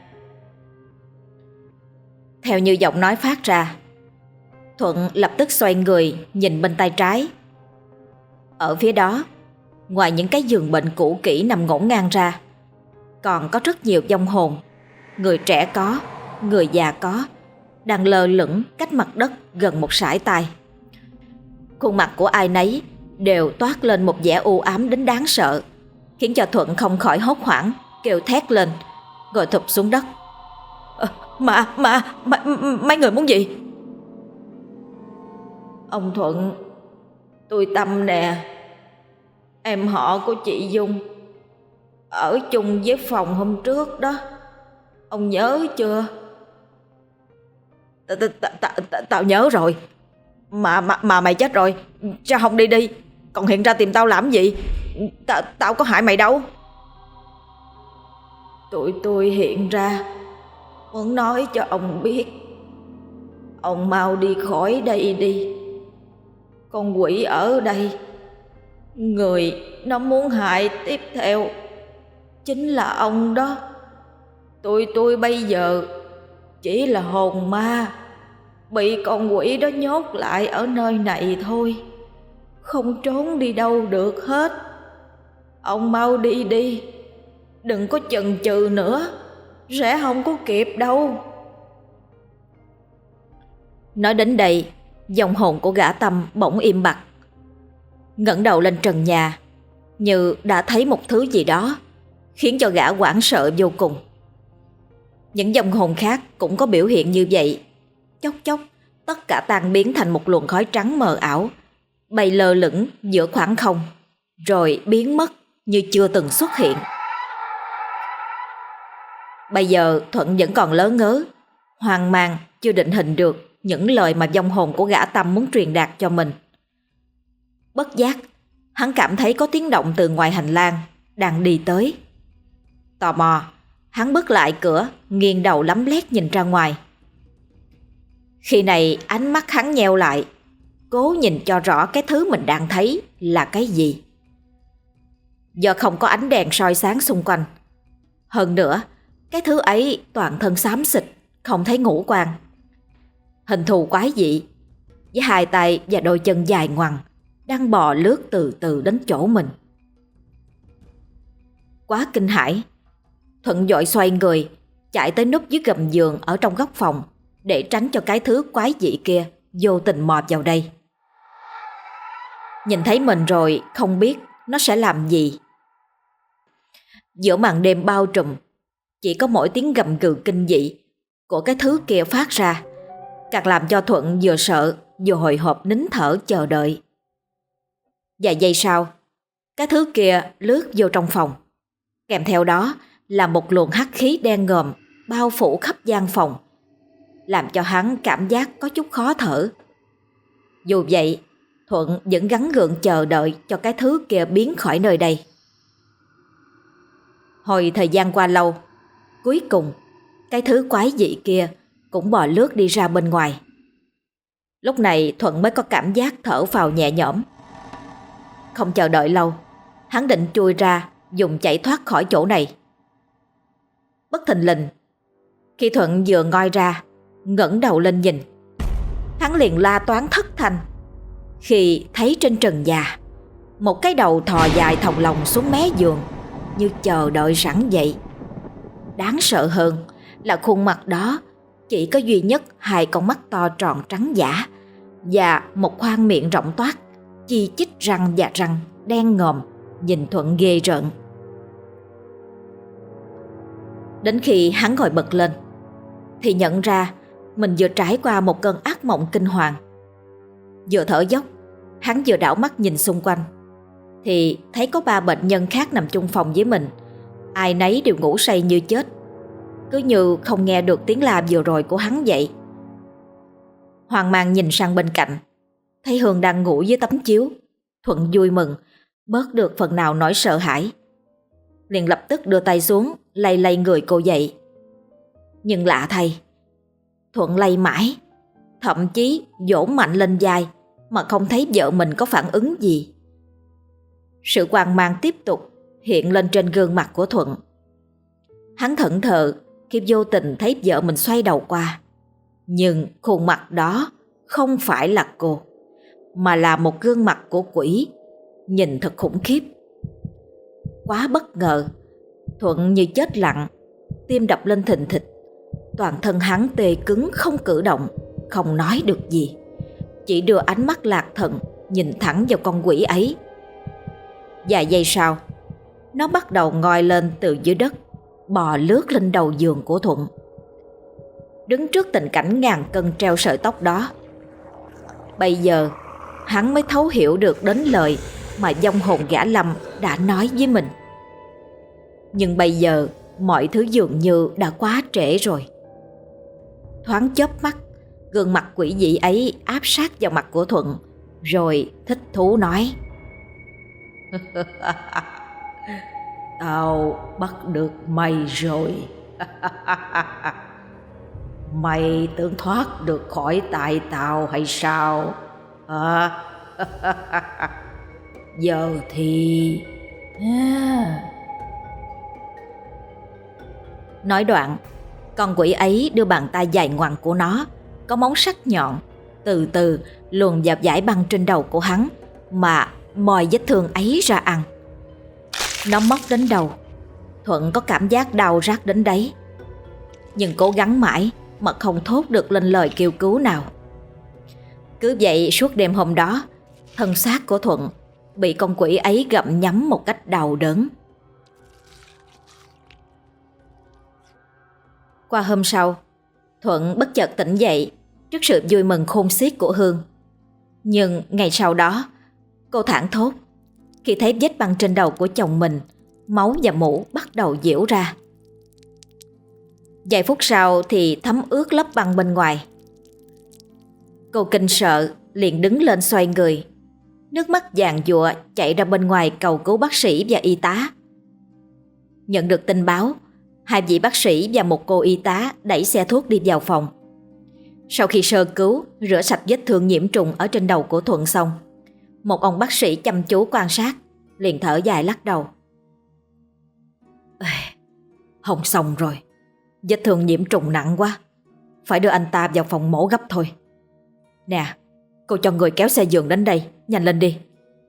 Theo như giọng nói phát ra, Thuận lập tức xoay người nhìn bên tay trái. Ở phía đó, ngoài những cái giường bệnh cũ kỹ nằm ngổn ngang ra, còn có rất nhiều vong hồn, người trẻ có, người già có, đang lơ lửng cách mặt đất gần một sải tay. Khuôn mặt của ai nấy đều toát lên một vẻ u ám đến đáng sợ, khiến cho Thuận không khỏi hốt hoảng, kêu thét lên, rồi thụp xuống đất. À, mà, mà, mà, mấy người muốn gì? Ông Thuận, tôi Tâm nè, em họ của chị Dung, ở chung với phòng hôm trước đó, ông nhớ chưa? Tao nhớ rồi. Mà, mà mà mày chết rồi, sao không đi đi, còn hiện ra tìm tao làm gì? Tao tao có hại mày đâu. Tụi tôi hiện ra muốn nói cho ông biết, ông mau đi khỏi đây đi. Con quỷ ở đây, người nó muốn hại tiếp theo chính là ông đó. Tụi tôi bây giờ chỉ là hồn ma, bị con quỷ đó nhốt lại ở nơi này thôi, không trốn đi đâu được hết. Ông mau đi đi, đừng có chần chừ nữa, sẽ không có kịp đâu. Nói đến đây, dòng hồn của gã Tâm bỗng im bặt, ngẩng đầu lên trần nhà, như đã thấy một thứ gì đó, khiến cho gã hoảng sợ vô cùng. Những dòng hồn khác cũng có biểu hiện như vậy. Chốc chốc, tất cả tan biến thành một luồng khói trắng mờ ảo, bay lơ lửng giữa khoảng không, rồi biến mất như chưa từng xuất hiện. Bây giờ Thuận vẫn còn lớ ngớ, hoang mang, chưa định hình được những lời mà vong hồn của gã Tâm muốn truyền đạt cho mình. Bất giác, hắn cảm thấy có tiếng động từ ngoài hành lang đang đi tới. Tò mò, hắn bước lại cửa, nghiêng đầu lấm lét nhìn ra ngoài. Khi này ánh mắt hắn nheo lại, cố nhìn cho rõ cái thứ mình đang thấy là cái gì. Do không có ánh đèn soi sáng xung quanh, hơn nữa cái thứ ấy toàn thân xám xịt, không thấy ngũ quan. Hình thù quái dị, với hai tay và đôi chân dài ngoằng, đang bò lướt từ từ đến chỗ mình. Quá kinh hãi, Thuận vội xoay người, chạy tới núp dưới gầm giường ở trong góc phòng để tránh cho cái thứ quái dị kia vô tình mò vào đây. Nhìn thấy mình rồi không biết nó sẽ làm gì. Giữa màn đêm bao trùm, chỉ có mỗi tiếng gầm gừ kinh dị của cái thứ kia phát ra, càng làm cho Thuận vừa sợ vừa hồi hộp nín thở chờ đợi. Vài giây sau, cái thứ kia lướt vô trong phòng, kèm theo đó là một luồng hắc khí đen ngòm bao phủ khắp gian phòng, làm cho hắn cảm giác có chút khó thở. Dù vậy, Thuận vẫn gắng gượng chờ đợi cho cái thứ kia biến khỏi nơi đây. Hồi thời gian qua lâu, cuối cùng cái thứ quái dị kia cũng bò lướt đi ra bên ngoài. Lúc này Thuận mới có cảm giác thở phào nhẹ nhõm. Không chờ đợi lâu, hắn định chui ra dùng chạy thoát khỏi chỗ này. Bất thình lình, khi Thuận vừa ngoi ra, ngẩng đầu lên nhìn, hắn liền la toáng thất thanh khi thấy trên trần nhà một cái đầu thò dài thòng lồng xuống mé giường, như chờ đợi sẵn vậy. Đáng sợ hơn là khuôn mặt đó chỉ có duy nhất hai con mắt to tròn trắng dã và một khoang miệng rộng toát, chi chít răng và răng đen ngòm, nhìn Thuận ghê rợn. Đến khi hắn ngồi bật lên thì nhận ra mình vừa trải qua một cơn ác mộng kinh hoàng. Vừa thở dốc, hắn vừa đảo mắt nhìn xung quanh thì thấy có ba bệnh nhân khác nằm chung phòng với mình. Ai nấy đều ngủ say như chết, cứ như không nghe được tiếng la vừa rồi của hắn vậy. Hoang mang nhìn sang bên cạnh, thấy Hương đang ngủ dưới tấm chiếu. Thuận vui mừng, bớt được phần nào nỗi sợ hãi, liền lập tức đưa tay xuống lay lay người cô dậy. Nhưng lạ thay, Thuận lay mãi, thậm chí vỗ mạnh lên vai mà không thấy vợ mình có phản ứng gì. Sự hoang mang tiếp tục hiện lên trên gương mặt của Thuận. Hắn thẫn thờ khi vô tình thấy vợ mình xoay đầu qua, nhưng khuôn mặt đó không phải là cô, mà là một gương mặt của quỷ, nhìn thật khủng khiếp. Quá bất ngờ, Thuận như chết lặng, tim đập lên thình thịch, toàn thân hắn tê cứng không cử động, không nói được gì, chỉ đưa ánh mắt lạc thần nhìn thẳng vào con quỷ ấy. Vài giây sau, nó bắt đầu ngoi lên từ dưới đất, bò lướt lên đầu giường của Thuận. Đứng trước tình cảnh ngàn cân treo sợi tóc đó, bây giờ hắn mới thấu hiểu được đến lời mà vong hồn gã Lâm đã nói với mình. Nhưng bây giờ mọi thứ dường như đã quá trễ rồi. Thoáng chớp mắt, gương mặt quỷ dị ấy áp sát vào mặt của Thuận, rồi thích thú nói: Tao bắt được mày rồi. Mày tưởng thoát được khỏi tay tao hay sao? À? Giờ thì... À. Nói đoạn, con quỷ ấy đưa bàn tay dài ngoằng của nó có móng sắc nhọn từ từ luồn vào dải băng trên đầu của hắn mà moi vết thương ấy ra ăn. Nó móc đến đầu, Thuận có cảm giác đau rát đến đấy, nhưng cố gắng mãi mà không thốt được lên lời kêu cứu nào. Cứ vậy suốt đêm hôm đó, thân xác của Thuận bị con quỷ ấy gặm nhấm một cách đau đớn. Qua hôm sau, Thuận bất chợt tỉnh dậy trước sự vui mừng khôn xiết của Hương. Nhưng ngày sau đó, cô thảng thốt khi thấy vết băng trên đầu của chồng mình, máu và mũ bắt đầu giễu ra. Vài phút sau thì thấm ướt lớp băng bên ngoài. Cô kinh sợ liền đứng lên xoay người, nước mắt giàn giụa chạy ra bên ngoài cầu cứu bác sĩ và y tá. Nhận được tin báo, hai vị bác sĩ và một cô y tá đẩy xe thuốc đi vào phòng. Sau khi sơ cứu, rửa sạch vết thương nhiễm trùng ở trên đầu của Thuận xong, một ông bác sĩ chăm chú quan sát, liền thở dài lắc đầu: Không xong rồi, vết thương nhiễm trùng nặng quá, phải đưa anh ta vào phòng mổ gấp thôi. Nè, cô cho người kéo xe giường đến đây, nhanh lên đi.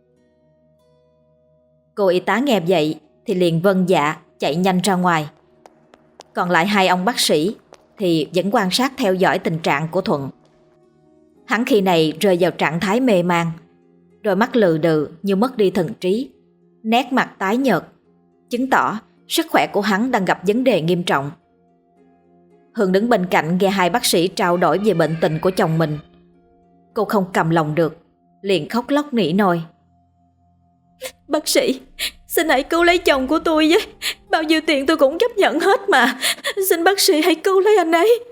Cô y tá nghe vậy thì liền vâng dạ chạy nhanh ra ngoài. Còn lại hai ông bác sĩ thì vẫn quan sát theo dõi tình trạng của Thuận. Hắn khi này rơi vào trạng thái mê man, đôi mắt lừ đừ như mất đi thần trí, nét mặt tái nhợt, chứng tỏ sức khỏe của hắn đang gặp vấn đề nghiêm trọng. Hương đứng bên cạnh nghe hai bác sĩ trao đổi về bệnh tình của chồng mình. Cô không cầm lòng được, liền khóc lóc nỉ nôi. Bác sĩ, xin hãy cứu lấy chồng của tôi với. Bao nhiêu tiền tôi cũng chấp nhận hết mà. Xin bác sĩ hãy cứu lấy anh ấy.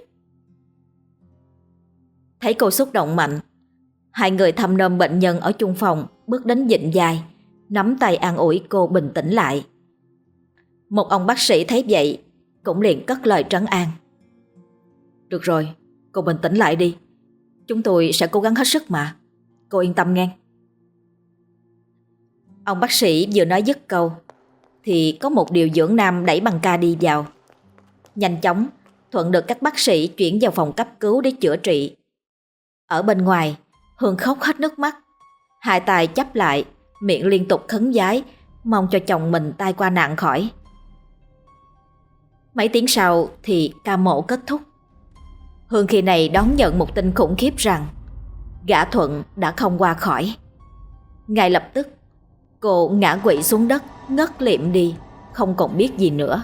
Thấy cô xúc động mạnh, hai người thăm nom bệnh nhân ở chung phòng bước đến vịn vai, nắm tay an ủi cô bình tĩnh lại. Một ông bác sĩ thấy vậy cũng liền cất lời trấn an. Được rồi, cô bình tĩnh lại đi. Chúng tôi sẽ cố gắng hết sức mà. Cô yên tâm nghe. Ông bác sĩ vừa nói dứt câu thì có một điều dưỡng nam đẩy băng ca đi vào. Nhanh chóng Thuận được các bác sĩ chuyển vào phòng cấp cứu để chữa trị. Ở bên ngoài, Hương khóc hết nước mắt, hai tay chắp lại, miệng liên tục khấn vái, mong cho chồng mình tai qua nạn khỏi. Mấy tiếng sau thì ca mổ kết thúc. Hương khi này đón nhận một tin khủng khiếp rằng gã Thuận đã không qua khỏi. Ngay lập tức, cô ngã quỵ xuống đất, ngất lịm đi, không còn biết gì nữa.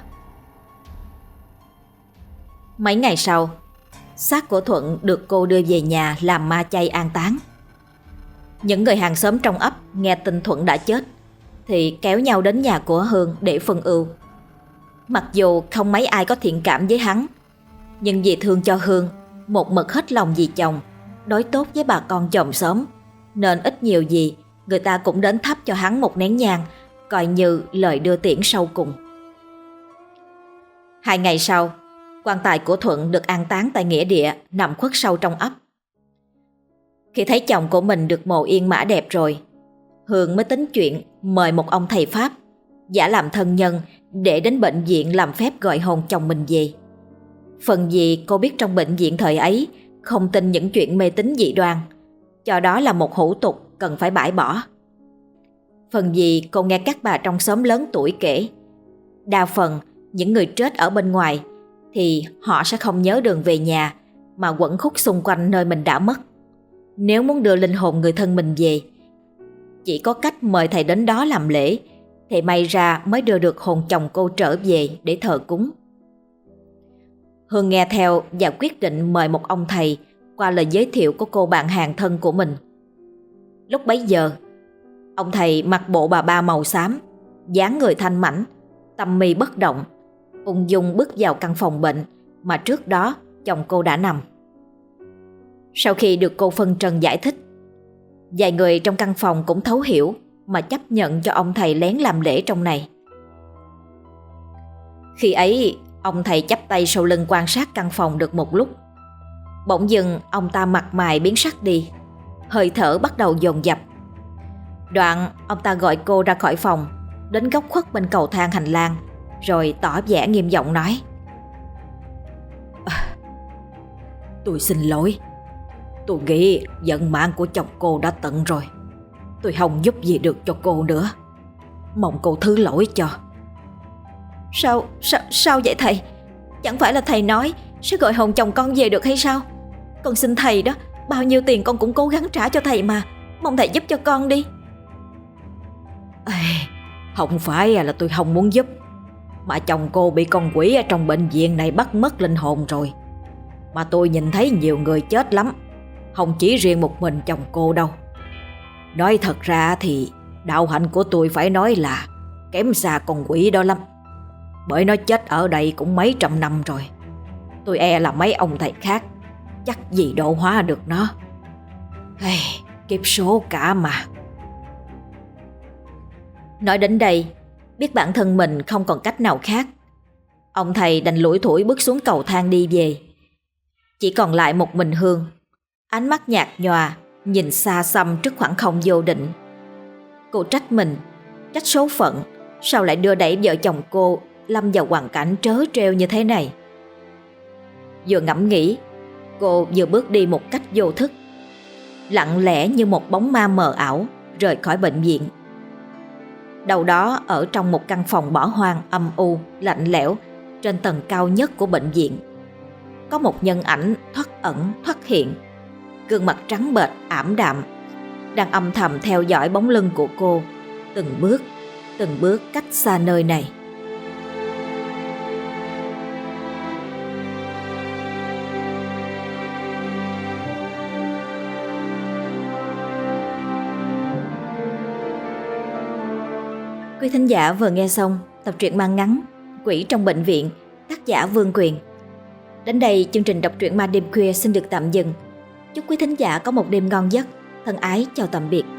Mấy ngày sau, xác của Thuận được cô đưa về nhà làm ma chay an táng. Những người hàng xóm trong ấp nghe tin Thuận đã chết thì kéo nhau đến nhà của Hương để phân ưu. Mặc dù không mấy ai có thiện cảm với hắn, nhưng vì thương cho Hương, một mực hết lòng vì chồng, đối tốt với bà con chòm xóm, nên ít nhiều gì người ta cũng đến thắp cho hắn một nén nhang, coi như lời đưa tiễn sau cùng. Hai ngày sau, quan tài của Thuận được an táng tại nghĩa địa nằm khuất sâu trong ấp. Khi thấy chồng của mình được mồ yên mã đẹp rồi, Hương mới tính chuyện mời một ông thầy Pháp giả làm thân nhân để đến bệnh viện làm phép gọi hồn chồng mình về. Phần vì cô biết trong bệnh viện thời ấy không tin những chuyện mê tín dị đoan, cho đó là một hủ tục cần phải bãi bỏ. Phần vì cô nghe các bà trong xóm lớn tuổi kể, đa phần những người chết ở bên ngoài thì họ sẽ không nhớ đường về nhà mà quẩn khúc xung quanh nơi mình đã mất. Nếu muốn đưa linh hồn người thân mình về, chỉ có cách mời thầy đến đó làm lễ thì may ra mới đưa được hồn chồng cô trở về để thờ cúng. Hương nghe theo và quyết định mời một ông thầy qua lời giới thiệu của cô bạn hàng thân của mình. Lúc bấy giờ, ông thầy mặc bộ bà ba màu xám, dáng người thanh mảnh, tâm mi bất động, ung dung bước vào căn phòng bệnh mà trước đó chồng cô đã nằm. Sau khi được cô phân trần giải thích, vài người trong căn phòng cũng thấu hiểu mà chấp nhận cho ông thầy lén làm lễ trong này. Khi ấy, ông thầy chắp tay sau lưng quan sát căn phòng được một lúc. Bỗng dưng ông ta mặt mày biến sắc đi, hơi thở bắt đầu dồn dập. Đoạn ông ta gọi cô ra khỏi phòng, đến góc khuất bên cầu thang hành lang, rồi tỏ vẻ nghiêm giọng nói: à, Tôi xin lỗi. Tôi nghĩ vận mạng của chồng cô đã tận rồi. Tôi không giúp gì được cho cô nữa. Mong cô thứ lỗi cho. Sao, sao, sao vậy thầy? Chẳng phải là thầy nói sẽ gọi hồn chồng con về được hay sao? Con xin thầy đó, bao nhiêu tiền con cũng cố gắng trả cho thầy mà. Mong thầy giúp cho con đi. À, không phải là tôi không muốn giúp, mà chồng cô bị con quỷ ở trong bệnh viện này bắt mất linh hồn rồi. Mà tôi nhìn thấy nhiều người chết lắm, không chỉ riêng một mình chồng cô đâu. Nói thật ra thì đạo hạnh của tôi phải nói là kém xa con quỷ đó lắm. Bởi nó chết ở đây cũng mấy trăm năm rồi. Tôi e là mấy ông thầy khác chắc gì độ hóa được nó. Hey, kiếp số cả mà. Nói đến đây, biết bản thân mình không còn cách nào khác, ông thầy đành lủi thủi bước xuống cầu thang đi về. Chỉ còn lại một mình Hương, ánh mắt nhạt nhòa nhìn xa xăm trước khoảng không vô định. Cô trách mình, trách số phận, sao lại đưa đẩy vợ chồng cô lâm vào hoàn cảnh trớ trêu như thế này. Vừa ngẫm nghĩ Cô vừa bước đi một cách vô thức, lặng lẽ như một bóng ma mờ ảo rời khỏi bệnh viện. Đâu đó ở trong một căn phòng bỏ hoang âm u, lạnh lẽo trên tầng cao nhất của bệnh viện, có một nhân ảnh thoắt ẩn thoắt hiện, gương mặt trắng bệch ảm đạm, đang âm thầm theo dõi bóng lưng của cô, từng bước, từng bước cách xa nơi này. Quý thính giả vừa nghe xong tập truyện mang ngắn Quỷ trong bệnh viện, tác giả Vương Quyền. Đến đây chương trình đọc truyện ma đêm khuya xin được tạm dừng. Chúc quý thính giả có một đêm ngon giấc. Thân ái chào tạm biệt.